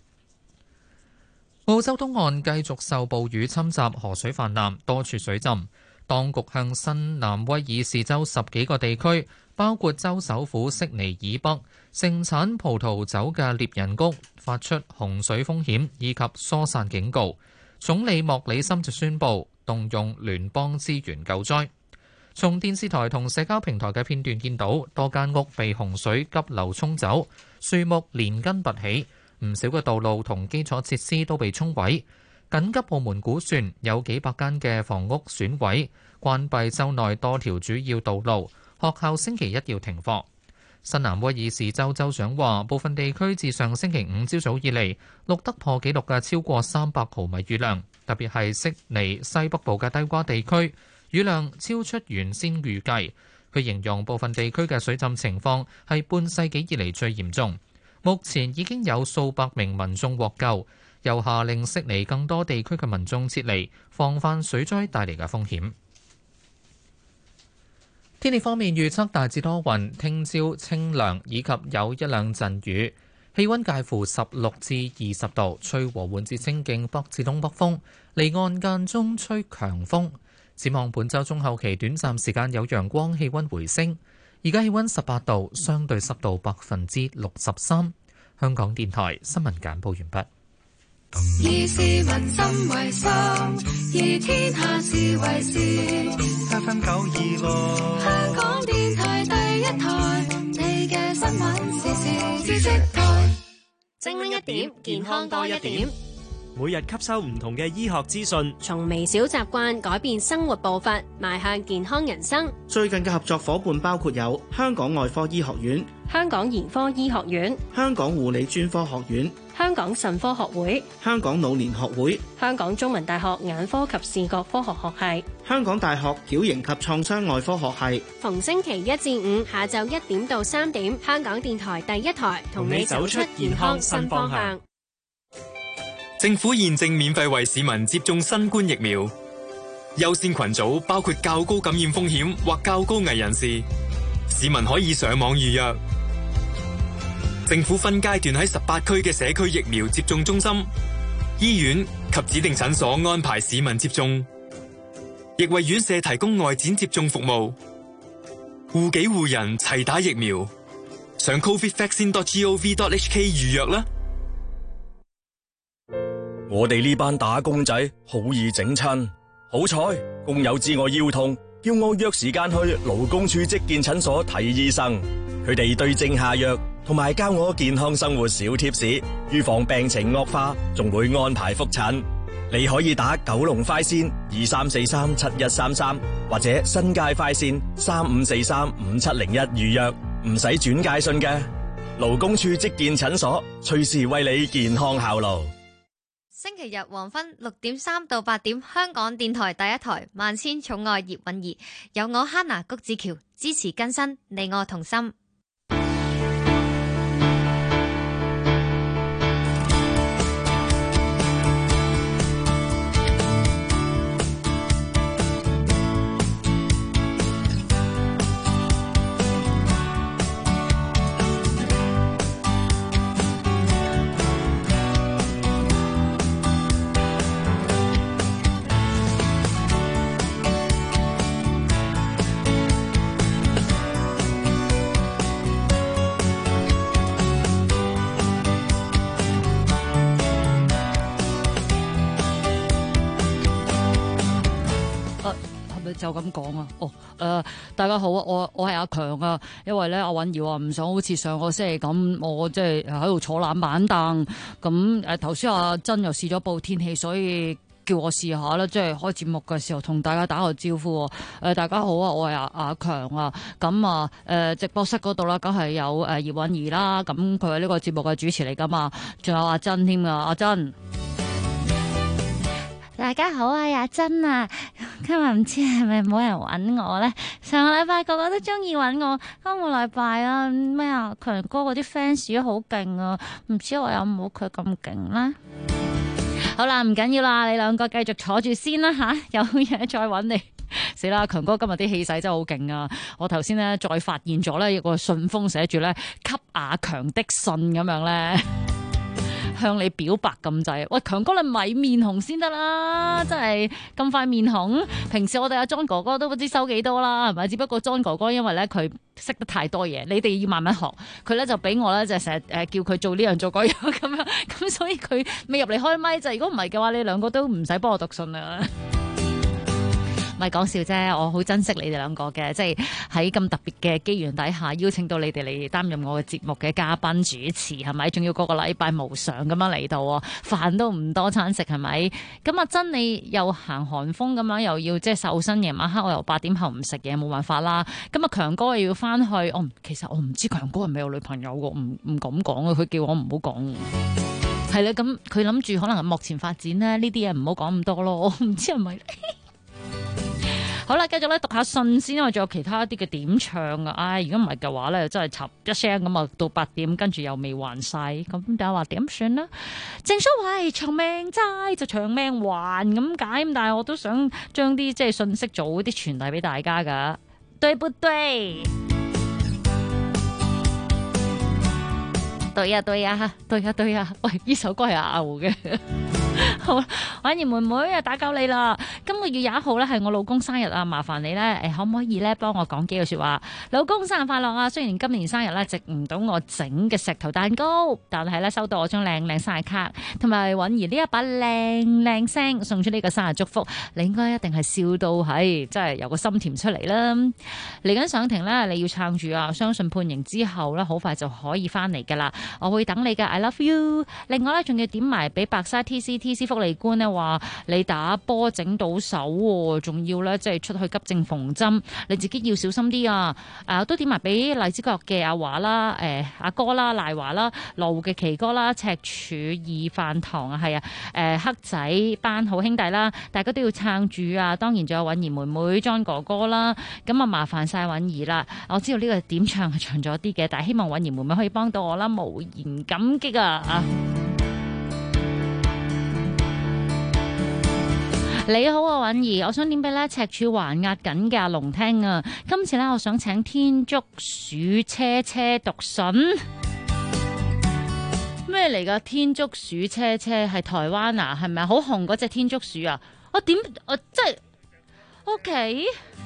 澳洲東岸繼續受暴雨侵襲，河水泛濫，多處水浸。當局向新南威爾士州10幾個地區，包括州首府悉尼以北盛產葡萄酒嘅獵人谷發出洪水風險以及疏散警告。總理莫里森就宣布動用聯邦資源救災。從電視台同社交平台嘅片段見到，多間屋被洪水急流沖走，樹木連根拔起，唔少嘅道路同基礎設施都被沖毀。緊急部門估算有幾百間嘅房屋損毀，關閉州內多條主要道路，學校星期一要停課。 新南威爾士州州長話，部分地區自上星期五朝早以嚟錄得破紀錄嘅超過300毫米雨量，特別係悉尼西北部嘅低洼地區，雨量超出原先預計。佢形容部分地區嘅水浸情況係半世紀以嚟最嚴重。目前已經有數百名民眾獲救，又下令悉尼更多地區嘅民眾撤離，防範水災帶嚟嘅風險。天氣方面預測大致多雲，聽朝清涼，以及有一兩陣雨，氣溫介乎16至20度，吹和緩至清勁北至東北風，離岸間中吹強風。展望本週中後期短暫時間有陽光，氣溫回升。而家氣溫18度，相對濕度63%。香港電台新聞簡報完畢。 以市民心為心，以天下事為事。FM 926，香港電台第一台，你嘅新聞時事知識台，精靈一點，健康多一點。 每日吸收唔同嘅醫學資訊， 從微小習慣改變生活步伐，邁向健康人生。 最近嘅合作伙伴包括有香港外科醫學院、 香港兒科醫學院、 香港護理專科學院、 香港腎科學會、 香港老年學會、 香港中文大學眼科及視覺科學學系、 香港大學矯形及創傷外科學系。 逢星期1至5下晝1點到3點，香港電台第一台同你走出健康新方向。 政府現正免費為市民接種新冠疫苗，優先群組包括較高感染風險或較高危人士，市民可以上網預約。政府分階段喺18區嘅社區疫苗接種中心、醫院及指定診所安排市民接種，亦為院舍提供外展接種服務。護己護人齊打疫苗，上 covidvaccine.gov.hk 預約啦。 我哋呢班打工仔好易整親，好彩工友知我腰痛，叫我約時間去勞工處職健診所睇醫生。佢哋對症下藥，同埋教我健康生活小貼士，預防病情惡化，仲會安排覆診。你可以打九龍快線23437133，或者新界快線35435701預約，唔使轉介信嘅。勞工處職健診所，隨時為你健康效勞。 星期日黃昏6點3到8點，香港電台第一台萬千寵愛葉韻儀，有我 Hannah 谷子喬支持更新，你我同心。 就咁講啊！大家好啊，我係阿強啊。因為咧，阿韻瑤啊，唔想好似上個星期咁，我即係喺度坐冷板凳。咁頭先阿珍又試咗報天氣，所以叫我試下啦。即係開節目嘅時候，同大家打個招呼。大家好啊，我係阿強啊。咁啊，直播室嗰度啦，梗係有葉韻儀啦。咁佢係呢個節目嘅主持嚟噶嘛，仲有阿珍添啊，阿珍。 大家好啊，阿珍啊，今日唔知係咪冇人揾我咧？上個禮拜個個都中意揾我，今個禮拜啊咩啊強哥嗰啲 fans 好勁啊，唔知我有冇佢咁勁咧？好啦，唔緊要啦，你兩個繼續坐住先啦吓，有嘢再揾你。死啦，強哥今日啲氣勢真係好勁啊！我頭先咧再發現咗咧一個信封寫住咧給阿強的信咁樣咧。向你表白咁滯，喂強哥你咪面紅先得啦，真係咁快面紅。平時我哋阿 John 哥哥都不知收幾多啦，係咪？只不過 John 哥哥因為咧佢識得太多嘢，你哋要慢慢學。佢咧就俾我咧就成日叫佢做呢樣做嗰樣咁樣，咁所以佢未入嚟開咪就。如果唔係嘅話，你兩個都唔使幫我讀信啦。 唔係講笑啫，我好珍惜你哋兩個嘅，即係喺咁特別嘅機緣底下邀請到你哋嚟擔任我嘅節目嘅嘉賓主持，係咪？仲要個個禮拜無償咁樣嚟到，飯都唔多餐食，係咪？咁阿珍你又行韓風咁樣，又要即係瘦身，夜晚黑我又8點後唔食嘢，冇辦法啦。咁啊強哥又要翻去，其實我唔知強哥係咪有女朋友嘅，唔敢講啊，佢叫我唔好講。係啦，咁佢諗住可能幕前發展咧，呢啲嘢唔好講咁多咯，我唔知係咪。好啦，繼續咧讀下信先，因為仲有其他一啲嘅點唱啊！如果唔係嘅話咧，真係插一聲咁啊，到8點，跟住又未還晒，咁大家話點算呢？正所謂長命齋就長命還咁解，咁但係我都想將啲即係信息早啲傳遞俾大家噶，對不對？對呀，對呀，對呀，對呀！喂，呢首歌係阿牛嘅。好，婉兒妹妹啊，打攪你啦！今個月21號咧係我老公生日啊，麻煩你咧，可唔可以咧幫我講幾句說話？老公生日快樂啊！雖然今年生日咧值唔到我整嘅石頭蛋糕，但係咧收到我張靚靚生日卡，同埋婉兒呢一把靚靚聲送出呢個生日祝福，你應該一定係笑到係真係有個心甜出嚟啦！嚟緊上庭咧，你要撐住啊！相信判刑之後咧，好快就可以翻嚟噶啦，我會等你噶 ，I love you！ 另外咧，仲要點埋俾白沙 TC 福利官咧話你打波整到手，仲要咧即係出去急症縫針，你自己要小心啲啊！都點埋俾荔枝角嘅阿華啦、阿哥啦、賴華啦、羅湖嘅奇哥啦、赤柱義飯堂啊，係啊，黑仔班好兄弟啦，大家都要撐住啊！當然仲有允兒妹妹、莊哥哥啦，咁啊麻煩晒允兒啦！我知道呢個點唱係長咗啲嘅，但係希望允兒妹妹可以幫到我啦，無言感激啊！你好啊，允兒，我想點俾咧赤柱還押緊嘅阿龍聽啊！今次咧，我想請天竺鼠車車讀信咩嚟㗎？天竺鼠車車係台灣啊？係咪好紅嗰隻天竺鼠啊？我即係 OK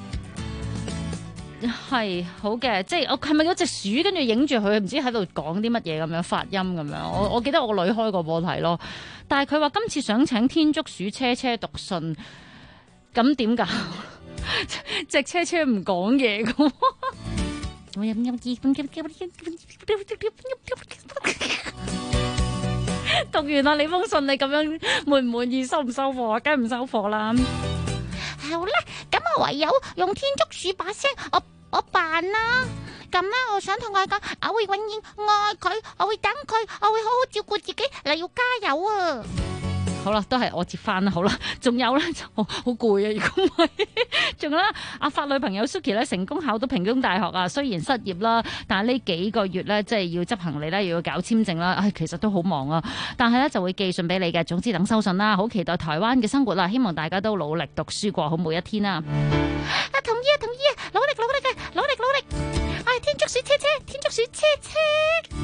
係好嘅，即係我係咪有隻鼠跟住影住佢，唔知喺度講啲乜嘢咁樣發音咁樣？我記得我女開過播睇咯。但係佢話今次想請天竺鼠車車讀信，咁點搞？隻車車唔講嘢嘅，讀完啦！你封信你咁樣滿唔滿意？收唔收貨啊？梗係唔收貨啦！ 好啦，咁我唯有用天竺鼠把聲，我扮啦。咁咧，我想同佢講，我會永遠愛佢，我會等佢，我會好好照顧自己，你要加油啊！ 好啦，都係我接翻啦。好啦，仲有咧就好攰啊！如果唔係，仲有啦，阿發女朋友 Suki 咧成功考到屏東大學啊，雖然失業啦，但係呢幾個月咧即係要執行李咧，又要搞簽證啦，其實都好忙啊。但係咧就會寄信俾你嘅，總之等收信啦。好期待台灣嘅生活啦，希望大家都努力讀書過好每一天啦。 同意啊，努力嘅，努力！我係天竺鼠車車，天竺鼠車車。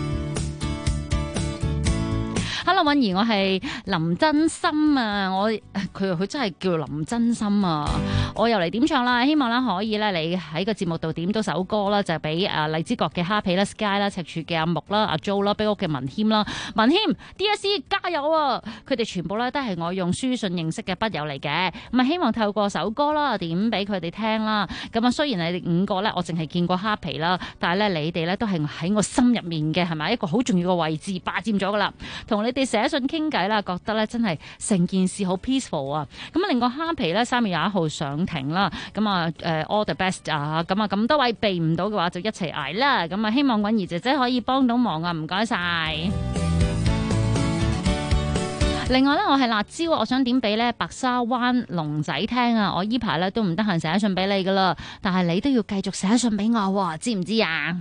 Hello， 允兒，我係林真心啊！佢真係叫林真心啊！我又嚟點唱啦，希望啦可以咧，你喺個節目度點到首歌啦，就係俾荔枝角嘅蝦皮啦、Sky 啦、赤柱嘅阿木啦、阿 Jo 啦、碧屋嘅文謙啦、文謙 DSE 加油啊！佢哋全部咧都係我用書信認識嘅筆友嚟嘅，咁啊希望透過首歌啦點俾佢哋聽啦。咁啊雖然你哋5個咧，我淨係見過蝦皮啦，但係咧你哋咧都係喺我心入面嘅，係咪一個好重要嘅位置霸佔咗噶啦？同你哋寫信傾偈啦，覺得咧真係成件事好 peaceful 啊！咁啊，另外蝦皮咧3月21號上庭啦，咁啊all the best 啊！咁多位避唔到嘅話就一齊捱啦！咁啊，希望允兒姐姐可以幫到忙啊！唔該晒。另外咧，我係辣椒，我想點俾咧白沙灣龍仔聽啊！我依排咧都唔得閒寫信俾你噶啦，但係你都要繼續寫信俾我，知唔知啊？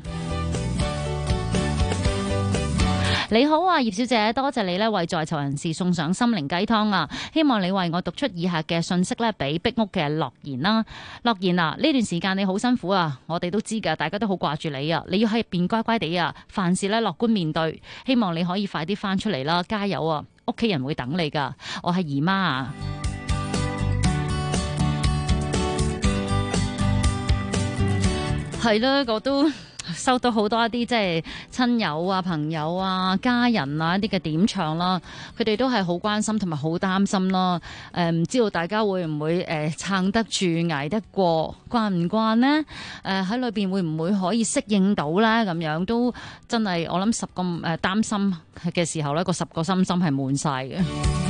你好啊，葉小姐，多謝你咧為在囚人士送上心靈雞湯啊！希望你為我讀出以下嘅信息咧，俾壁屋嘅樂言啦。樂言啊，呢段時間你好辛苦啊，我哋都知噶，大家都好掛住你啊！你要喺入邊乖乖地啊，凡事咧樂觀面對，希望你可以快啲翻出嚟啦，加油啊！屋企人會等你噶，我係姨媽啊。係啦，我都收到好多一啲即係親友啊、朋友啊、家人啊一啲嘅點唱啦，佢哋都係好關心同埋好擔心啦。唔知道大家會唔會撐得住、捱得過、慣唔慣呢？喺裏邊會唔會可以適應到咧？咁樣都真係我諗10個擔心嘅時候咧，個10個心係滿晒嘅。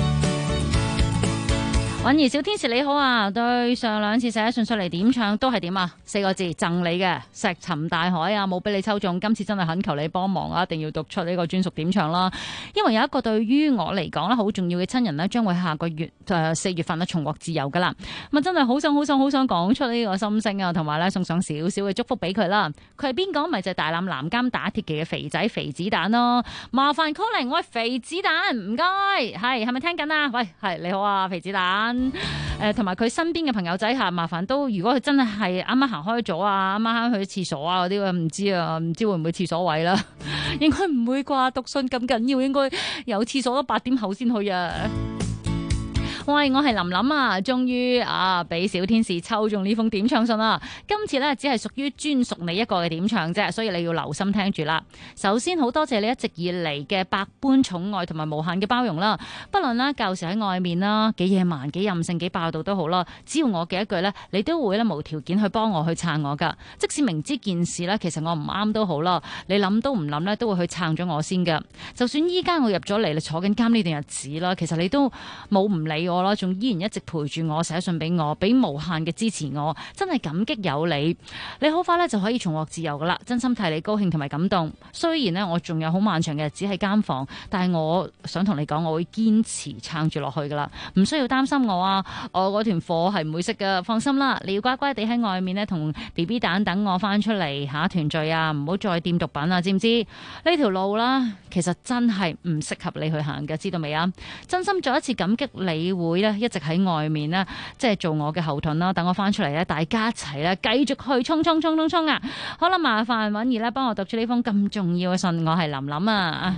韻兒小天使你好啊，對上2次寫信出嚟點唱都係點啊？4個字贈你嘅石沉大海啊，冇俾你抽中，今次真係懇求你幫忙啊，一定要讀出呢個專屬點唱啦。因為有一個對於我嚟講咧好重要嘅親人咧，將會下個月4月份咧重獲自由噶啦。咁啊真係好想講出呢個心聲啊，同埋咧送上少少嘅祝福俾佢啦。佢係邊個？咪就係大欖南監打鐵嘅肥仔肥子彈咯。麻煩 call 嚟，我係肥子彈，唔該，係咪聽緊啊？喂，係你好啊，肥子彈。同埋佢身邊嘅朋友仔下麻煩都，如果佢真係啱啱行開咗啊，啱啱去廁所啊嗰啲，唔知會唔會廁所位啦？應該唔會啩？讀信咁緊要，應該有廁所都8點後先去啊！喂，我係琳琳啊，終於俾小天使抽中呢封點唱信啦！今次呢，只係屬於專屬你一個嘅點唱啫，所以你要留心聽住啦。首先好多謝你一直以嚟嘅百般寵愛同埋無限嘅包容啦，不論啦舊時喺外面啦幾野蠻幾任性幾霸道都好啦，只要我嘅一句呢，你都會咧無條件去幫我去撐我噶，即使明知件事呢，其實我唔啱都好啦，你諗都唔諗呢，都會去撐咗我先噶。就算依家我入咗嚟，你坐緊監呢段日子啦，其實你都冇唔理我啦，仲依然一直陪住我，寫信俾我，俾無限嘅支持我，真係感激有你。你好快咧就可以重獲自由噶啦，真心替你高興同埋感動。雖然呢，我仲有好漫長嘅日子喺監房，但係我想同你講，我會堅持撐住落去噶啦，唔需要擔心我啊，我嗰團火係唔會熄噶，放心啦。你要乖乖地喺外面呢，同 BB 蛋等我翻出嚟下團聚啊，唔好再掂毒品啊，知唔知？呢條路啦，其實真係唔適合你去行嘅，知道未啊？真心再一次感激你會咧一直喺外面呢，即係做我嘅後盾啦。等我翻出嚟咧，大家一齊咧繼續去衝啊！好啦，麻煩韻兒咧幫我讀出呢封咁重要嘅信，我係琳琳啊。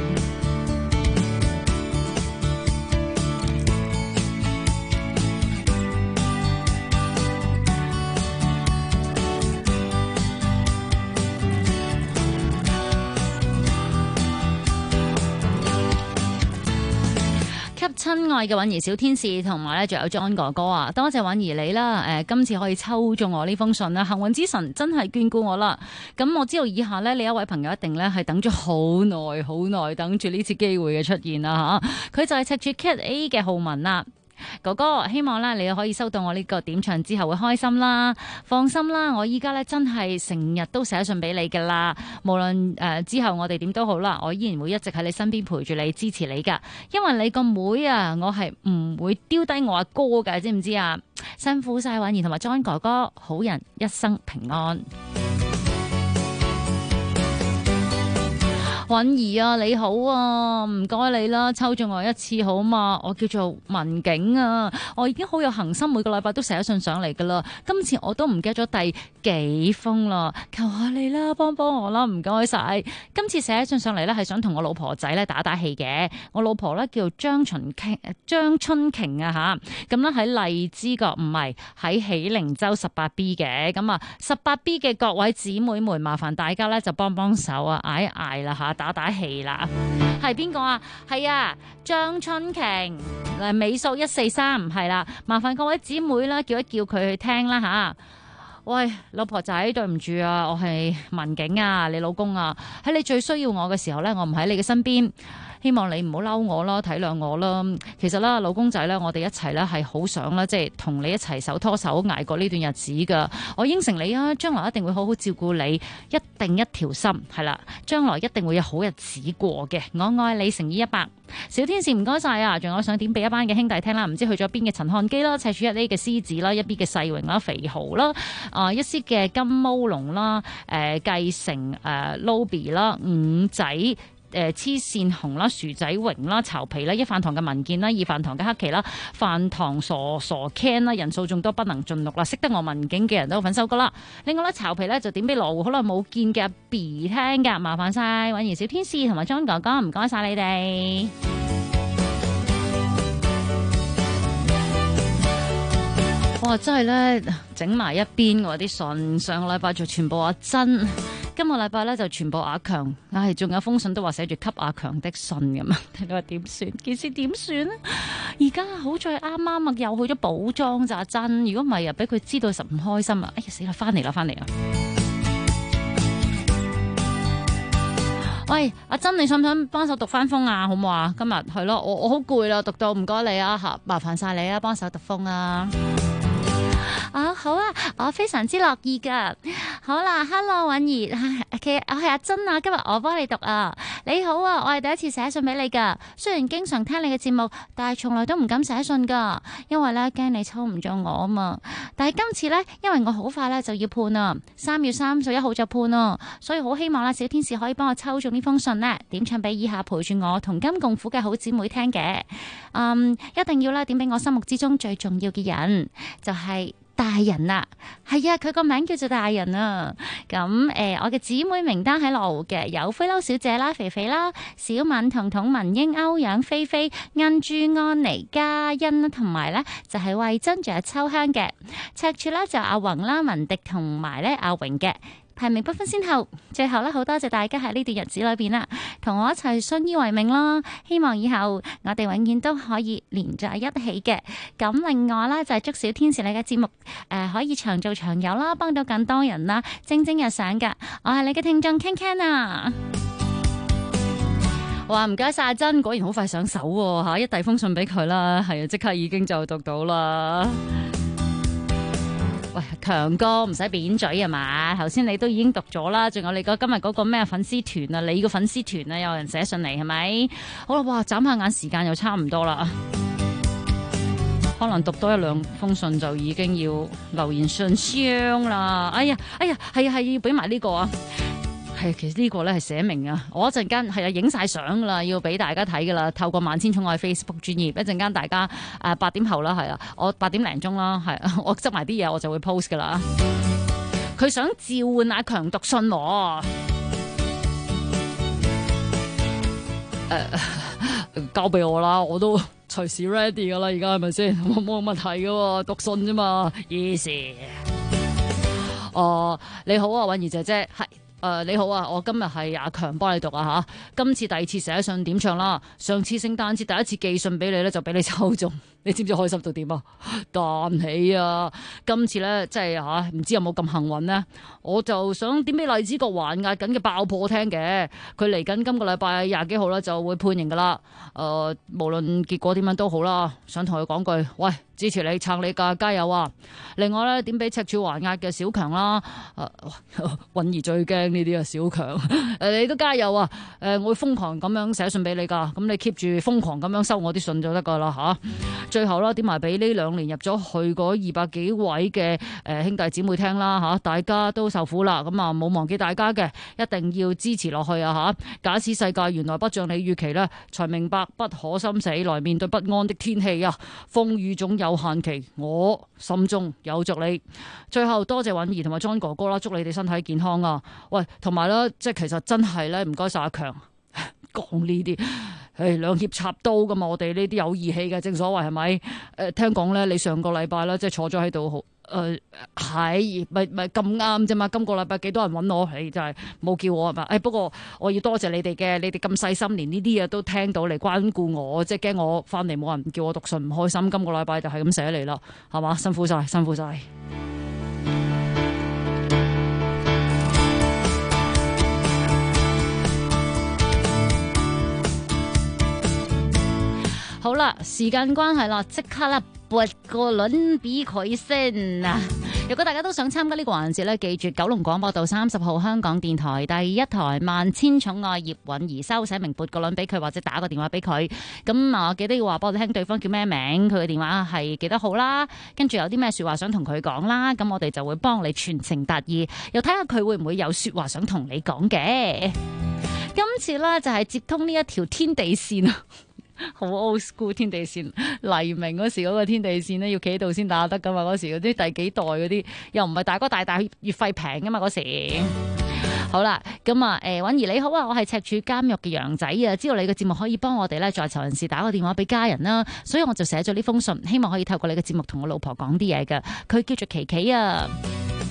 親愛嘅韻兒小天使，同埋咧仲有 John 哥哥啊，多謝韻兒你啦！今次可以抽中我呢封信啦，幸運之神真係眷顧我啦。咁我知道以下呢，你一位朋友一定咧係等咗好耐，等住呢次機會嘅出現啦吓。佢就係赤柱 Cat A 嘅浩文啦。哥哥，希望咧你可以收到我呢個點唱之後會開心啦，放心啦，我依家咧真係成日都寫信俾你噶啦，無論之後我哋點都好啦，我依然會一直喺你身邊陪住你，支持你噶，因為你個妹啊，我係唔會丟低我阿哥噶，知唔知啊？辛苦晒韻兒同埋 John 哥哥，好人一生平安。韻兒啊，你好啊，唔該你啦，抽中我一次好嘛？我叫做文景啊，我已經好有恒心，每個禮拜都寫信上嚟噶啦。今次我都唔記得咗第幾封啦，求下你啦，幫我啦，唔該晒。今次寫信上嚟咧，係想同我老婆仔咧打氣嘅。我老婆咧叫張春瓊啊吓，咁咧喺荔枝角，唔係喺喜靈洲18B 嘅。咁啊18B 嘅各位姊妹們，麻煩大家咧就幫手啊，嗌一嗌啦吓。打氣啦，係邊個啊？係啊，張春瓊，尾數143，係啦，麻煩各位姊妹啦，叫一叫佢去聽啦吓。喂，老婆仔，對唔住啊，我係文景啊，你老公啊，喺你最需要我嘅時候咧，我唔喺你嘅身邊。希望你唔好嬲我啦，體諒我啦。其實啦，老公仔咧，我哋一齊咧係好想咧，即係同你一齊手拖手捱過呢段日子噶。我應承你啊，將來一定會好好照顧你，一定一條心係啦。將來一定會有好日子過嘅。我愛你，誠意100。小天使唔該晒啊！仲有想點俾一班嘅兄弟聽啦，唔知去咗邊嘅陳漢基啦，赤柱1A嘅獅子啦，1B嘅世榮啦，肥豪啦，1C嘅金毛龍啦，繼承Lobby 啦，五仔。黐線紅啦，薯仔榮啦，巢皮啦，一飯堂嘅文健啦，二飯堂嘅黑旗啦，飯堂傻 Ken 啦，人數眾多不能盡錄啦，識得我文景嘅人都有份收歌啦。另外咧，巢皮咧就點俾羅湖好耐冇見嘅阿 B 聽噶，麻煩晒韻兒小天使同埋 John 哥哥，唔該晒你哋。哇！真係咧整埋一邊喎啲信，上個禮拜就全部阿珍。 今個禮拜咧就全部阿強，仲有封信都話寫住給阿強的信咁啊！你話點算？件事點算咧？而家好在啱啱啊，又去咗補妝咋真？如果唔係啊，俾佢知道實唔開心啊！哎呀死啦，翻嚟啦！喂，阿珍，你想唔想幫手讀翻封啊？好唔好啊？今日係咯，我好攰啦，讀到唔該你啊嚇，麻煩晒你啊，幫手讀封啊！好啊，我非常之樂意噶。好啦 ，Hello 允兒，我係阿珍啊，今日我幫你讀啊。你好啊，我係第一次寫信俾你噶。雖然經常聽你嘅節目，但係從來都唔敢寫信噶，因為咧驚你抽唔中我啊嘛。但係今次咧，因為我好快咧就要判啦，3月31號就判啦，所以好希望啦，小天使可以幫我抽中呢封信呢，點唱俾以下陪住我同甘共苦嘅好姊妹聽嘅。一定要啦，點俾我心目之中最重要嘅人，就係大人啊，係啊，佢個名叫做大人啊。咁我嘅姊妹名單喺度嘅，有灰褸小姐啦、肥肥啦、小敏、彤彤、文英、歐陽、菲菲、恩珠、安妮、嘉欣啦，同埋咧就係慧珍，仲有秋香嘅。赤柱啦就阿宏啦、文迪同埋咧阿榮嘅。排名不分先後，最後咧好多謝大家喺呢段日子裏邊啦，同我一齊相依為命啦。希望以後我哋永遠都可以連在一起嘅。咁另外咧就係祝小天使你嘅節目可以長做長有啦，幫到更多人啦，蒸蒸日上噶。我係你嘅聽眾 Ken 啊！哇，唔該晒阿珍，果然好快上手喎嚇！一遞封信俾佢啦，係啊，即刻已經就讀到啦。喂，強哥唔使扁嘴啊嘛！頭先你都已經讀咗啦，仲有你今日嗰個咩粉絲團啊？你個粉絲團啊，有人寫信嚟係咪？好啦，哇！眨下眼時間又差唔多啦，可能讀多1-2封信就已經要留言信箱啦。哎呀，係要俾埋呢個啊！係，其實呢個咧係寫明啊，我一陣間係啊影晒相噶啦，要俾大家睇噶啦。透過萬千寵愛 Facebook 專頁，一陣間大家8點後啦，係啊，我8點零鐘啦，係啊，我執埋啲嘢我就會 post 噶啦。佢想召喚阿強讀信喎，交俾我啦，我都隨時 ready 噶啦，而家係咪先？冇問題噶喎，讀信啫嘛，easy。你好啊，允兒姐姐，係。你好啊，我今日係阿強幫你讀啊吓，今次第2次寫信點唱啦，上次聖誕節第1次寄信俾你咧就俾你抽中，你知唔知開心到點啊？彈起啊！今次咧即係吓，唔知有冇咁幸運呢？我就想點俾荔枝角還押緊嘅爆破聽嘅，佢嚟緊今個禮拜20幾號咧就會判刑噶啦。無論結果點樣都好啦，想同佢講句，喂，支持你撐你噶，加油啊！另外咧，點俾赤柱還押嘅小強啦，允兒最驚呢啲啊，小強，你都加油啊！我會瘋狂咁樣寫信俾你噶，咁你 keep 住瘋狂咁樣收我啲信就得噶啦吓。最後啦，點埋俾呢2年入咗去嗰200幾位嘅兄弟姊妹聽啦吓，大家都受苦啦，咁啊冇忘記大家嘅，一定要支持落去啊吓！假使世界原來不像你預期呢，才明白不可心死，來面對不安的天氣啊！風雨總有限期，我心中有着你。最後多謝允兒同埋 John 哥哥啦，祝你哋身體健康啊！喂，同埋咧，即係其實真係咧，唔該晒阿強講呢啲。兩肋插刀噶嘛，我哋呢啲有義氣嘅，正所謂係咪？聽講咧，你上個禮拜咧，即係坐咗喺度好，係咪咁啱啫嘛？今個禮拜幾多人揾我，真係冇叫我係嘛？不過我要多謝你哋嘅，你哋咁細心，連呢啲嘢都聽到嚟關顧我，即係驚我翻嚟冇人叫我讀信唔開心。今個禮拜就係咁寫嚟啦，係嘛？辛苦晒，辛苦晒。好啦，時間關係啦，即刻啦撥個輪俾佢先啊！如果大家都想參加呢個環節咧，記住九龍廣播道30號香港電台第1台萬千寵愛葉韻儀收寫明撥個輪俾佢，或者打個電話俾佢。咁啊，記得要話俾我哋聽對方叫咩名，佢嘅電話係幾多號啦，跟住有啲咩說話想同佢講啦，咁我哋就會幫你全程達意，又睇下佢會唔會有說話想同你講嘅。今次咧就係接通呢一條天地線啊！好 old school 天地線，黎明嗰時嗰個天地線咧，要企喺度先打得噶嘛。嗰時嗰啲第幾代嗰啲，又唔係大哥大，月費平噶嘛嗰時。好啦，咁啊，允兒你好啊，我係赤柱監獄嘅楊仔啊，知道你嘅節目可以幫我哋咧在囚人士打個電話俾家人啦，所以我就寫咗呢封信，希望可以透過你嘅節目同我老婆講啲嘢㗎。佢叫做琪琪啊。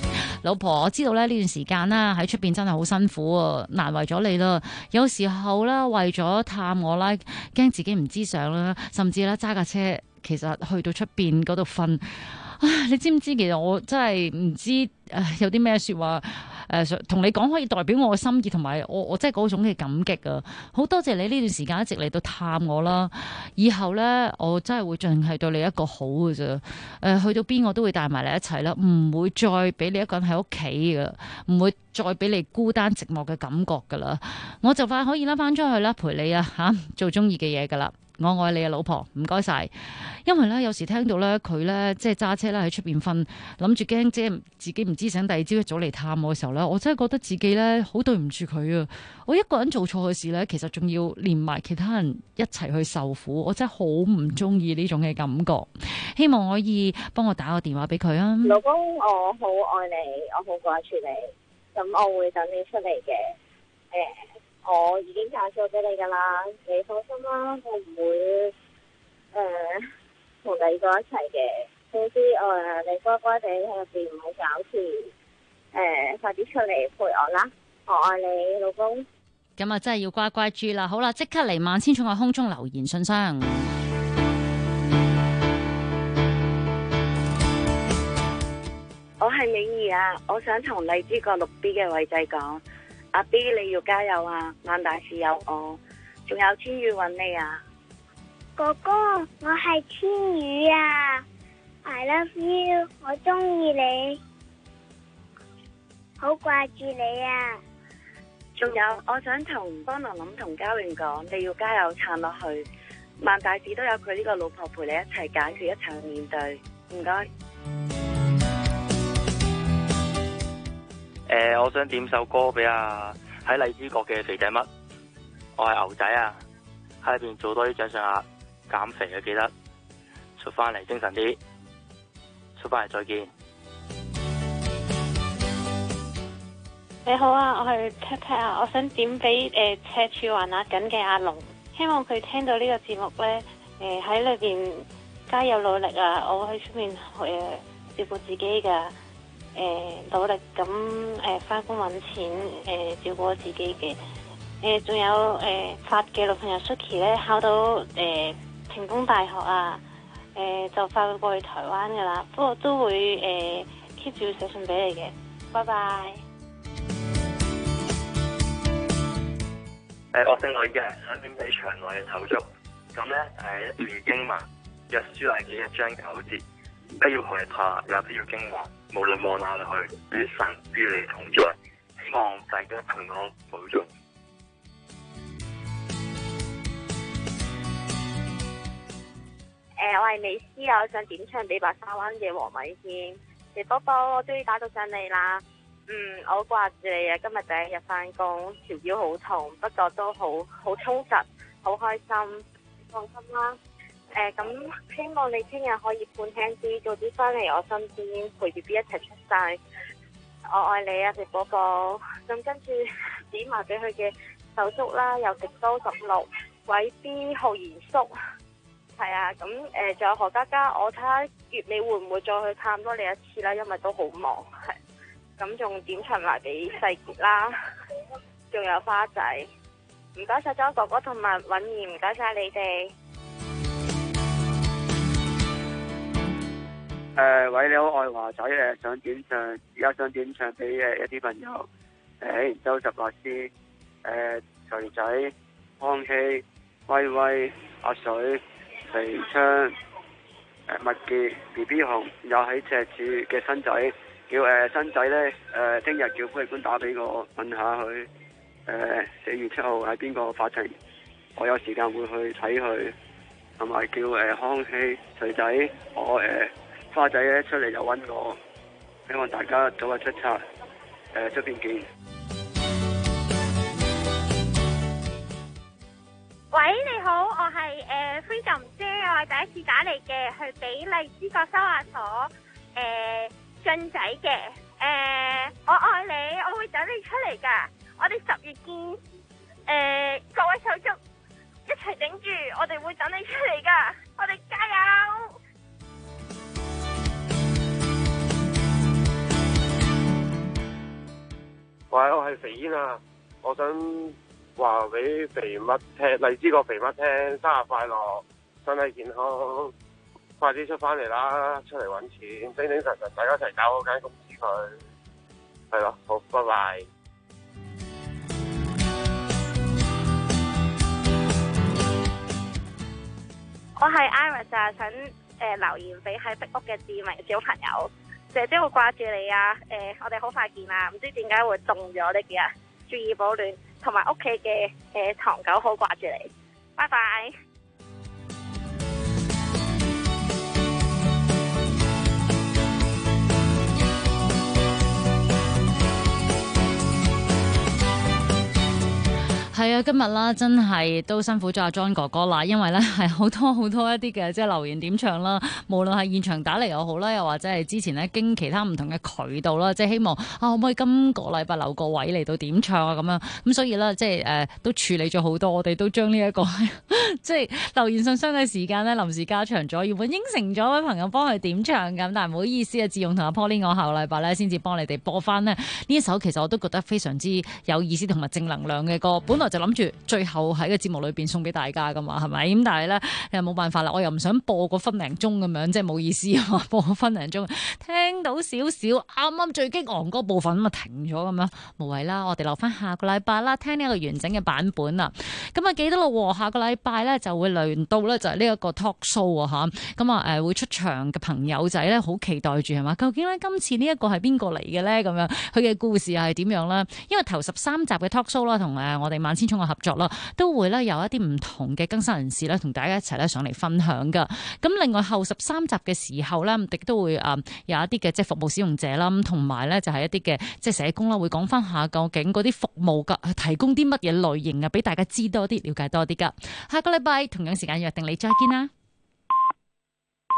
老婆，我知道咧呢段時間啦喺出邊真係好辛苦啊，難為咗你啦。有時候咧為咗探我啦，驚自己唔知相啦，甚至咧揸架車，其實去到出邊嗰度瞓。唉，你知唔知其實我真係唔知有啲咩説話同你講可以代表我嘅心意，同埋我真係嗰種嘅感激啊！好多謝你呢段時間一直嚟到探我啦。以後咧，我真係會盡係對你一個好嘅啫。去到邊我都會帶埋你一齊啦，唔會再俾你一個人喺屋企噶，唔會再俾你孤單寂寞嘅感覺噶啦。我就快可以翻出去啦，陪你啊嚇，做中意嘅嘢噶啦。我愛你啊，老婆，唔該晒。因為咧，有時聽到咧佢咧即係揸車咧喺出邊瞓，諗住驚即係自己唔知醒，第二朝一早嚟探我嘅時候咧，我真係覺得自己咧好對唔住佢啊！我一個人做錯嘅事咧，其實仲要連埋其他人一齊去受苦，我真係好唔中意呢種嘅感覺。希望可以幫我打個電話俾佢啊！ 老公，我好愛你，我好掛住你，咁我會等你出嚟嘅。我已經介紹俾你噶啦，你放心啦，我唔會同第二個一齊嘅。總之你乖乖地喺入邊唔好搞事，快啲出嚟陪我啦，我愛你，老公。 咁啊，真係要乖乖豬啦！好啦，即刻嚟萬千寵愛空中留言信箱。 我係美儀啊，我想同荔枝角6B 嘅偉仔講。阿 B 你要加油啊！萬大事有我，仲有千羽揾你啊！ 哥哥，我係千羽啊 ！I love you， 我中意你，好掛住你啊！ 仲有，我想同方琳琳同嘉榮講，你要加油撐落去，萬大事都有佢呢個老婆陪你一齊解決，一齊去面對。唔該。 我想點首歌俾喺荔枝角嘅肥仔乜，我係牛仔啊，喺入邊做多啲掌上壓，減肥啊記得，出翻嚟精神啲，出翻嚟再見。 你好啊，我係 Pat Pat 啊，我想點俾赤柱還壓緊嘅阿龍，希望佢聽到呢個節目呢，喺裏邊加油努力啊，我喺出面照顧自己噶。努力咁返工揾錢，照顧自己嘅。仲有發嘅女朋友 Suki 咧，考到成功大學啊，就快會過去台灣噶啦，不過都會keep 住寫信俾你嘅。拜拜。 我姓呂嘅，想點俾場內嘅手足。咁咧一段經文，約書亞記1章9節。不要害怕，也不要驚惶，無論往哪裏去，與神與你同在。希望大家平安保重。 我係美斯啊，我想點唱俾白沙灣嘅黃米先。肥波波，我終於打到上嚟啦。我好掛住你啊！今日第一日返工，條腰好痛，不過都好充實，好開心。放心啦。咁希望你聽日可以半輕啲，早啲翻嚟我身邊陪 BB 一齊出世。我愛你啊，肥寶寶。咁跟住指埋俾佢嘅手足啦，有迪高16、偉 B、浩然叔，係啊。咁仲有何嘉嘉，我睇下月尾會唔會再去探多你一次啦，因為都好忙。係。咁仲點唱埋俾世傑啦，仲有花仔。唔該晒張哥哥同埋允兒，唔該晒你哋。 喂，你好，我係華仔，想點唱，而家想點唱俾一啲朋友，周十樂師，徐仔、康熙、威威、阿水、肥昌、麥傑、BB 熊，有喺赤柱嘅新仔，叫新仔咧，聽日叫潘力官打俾我問下佢，4月7號喺邊個法庭，我有時間會去睇佢，同埋叫康熙、徐仔，我花仔咧出嚟就揾我，希望大家早日出冊，出邊見。 喂，你好，我係Freedom 姐，我係第一次打嚟嘅，去俾荔枝角收押所俊仔嘅，我愛你，我會等你出嚟噶，我哋10月見，各位手足一齊頂住，我哋會等你出嚟噶，我哋加油！ 喂，我係肥煙啊！我想話俾肥乜聽，荔枝個肥乜聽，生日快樂，身體健康，快啲出翻嚟啦，出嚟揾錢，精精神神，大家一齊搞好間公司佢，係咯，好，拜拜。 我係 Iris 啊，想留言俾喺壁屋嘅志明小朋友，姐姐會掛住你啊！我哋好快見啦，唔知點解會凍咗呢幾日，注意保暖，同埋屋企嘅唐狗好掛住你，拜拜。 係啊，今日啦，真係都辛苦咗阿 John 哥哥啦，因為咧係好多一啲嘅即係留言點唱啦，無論係現場打嚟又好啦，又或者係之前咧經其他唔同嘅渠道啦，即係希望可唔可以今個禮拜留個位嚟到點唱啊咁樣，咁所以咧即係都處理咗好多，我哋都將呢一個即係留言信箱嘅時間咧臨時加長咗，原本應承咗位朋友幫佢點唱咁，但係唔好意思啊，志勇同阿 Pauline 我下個禮拜咧先至幫你哋播翻呢一首，其實我都覺得非常之有意思同埋正能量嘅歌，本來就諗住最後喺個節目裏邊送俾大家噶嘛，係咪？咁但係咧又冇辦法啦，我又唔想播個分零鐘咁樣，即係冇意思啊！播個分零鐘，聽到少少啱啱最激昂嗰部分咁啊停咗咁樣，無謂啦，我哋留翻下個禮拜啦，聽呢一個完整嘅版本啦。咁啊記得咯，下個禮拜咧就會輪到咧就係呢一個 talk show 啊嚇，咁啊會出場嘅朋友仔咧好期待住係嘛？究竟咧今次呢一個係邊個嚟嘅咧？咁樣佢嘅故事係點樣咧？因為頭13集嘅 talk show 啦，同我哋萬千寵愛合作啦，都會咧有一啲唔同嘅更新人士咧，同大家一齊咧上嚟分享噶。咁另外後13集嘅時候咧，亦都會有一啲嘅即係服務使用者啦，同埋咧就係一啲嘅即係社工啦，會講翻下究竟嗰啲服務噶提供啲乜嘢類型啊，俾大家知多啲、了解多啲噶。下個禮拜同樣時間約定你再見啦。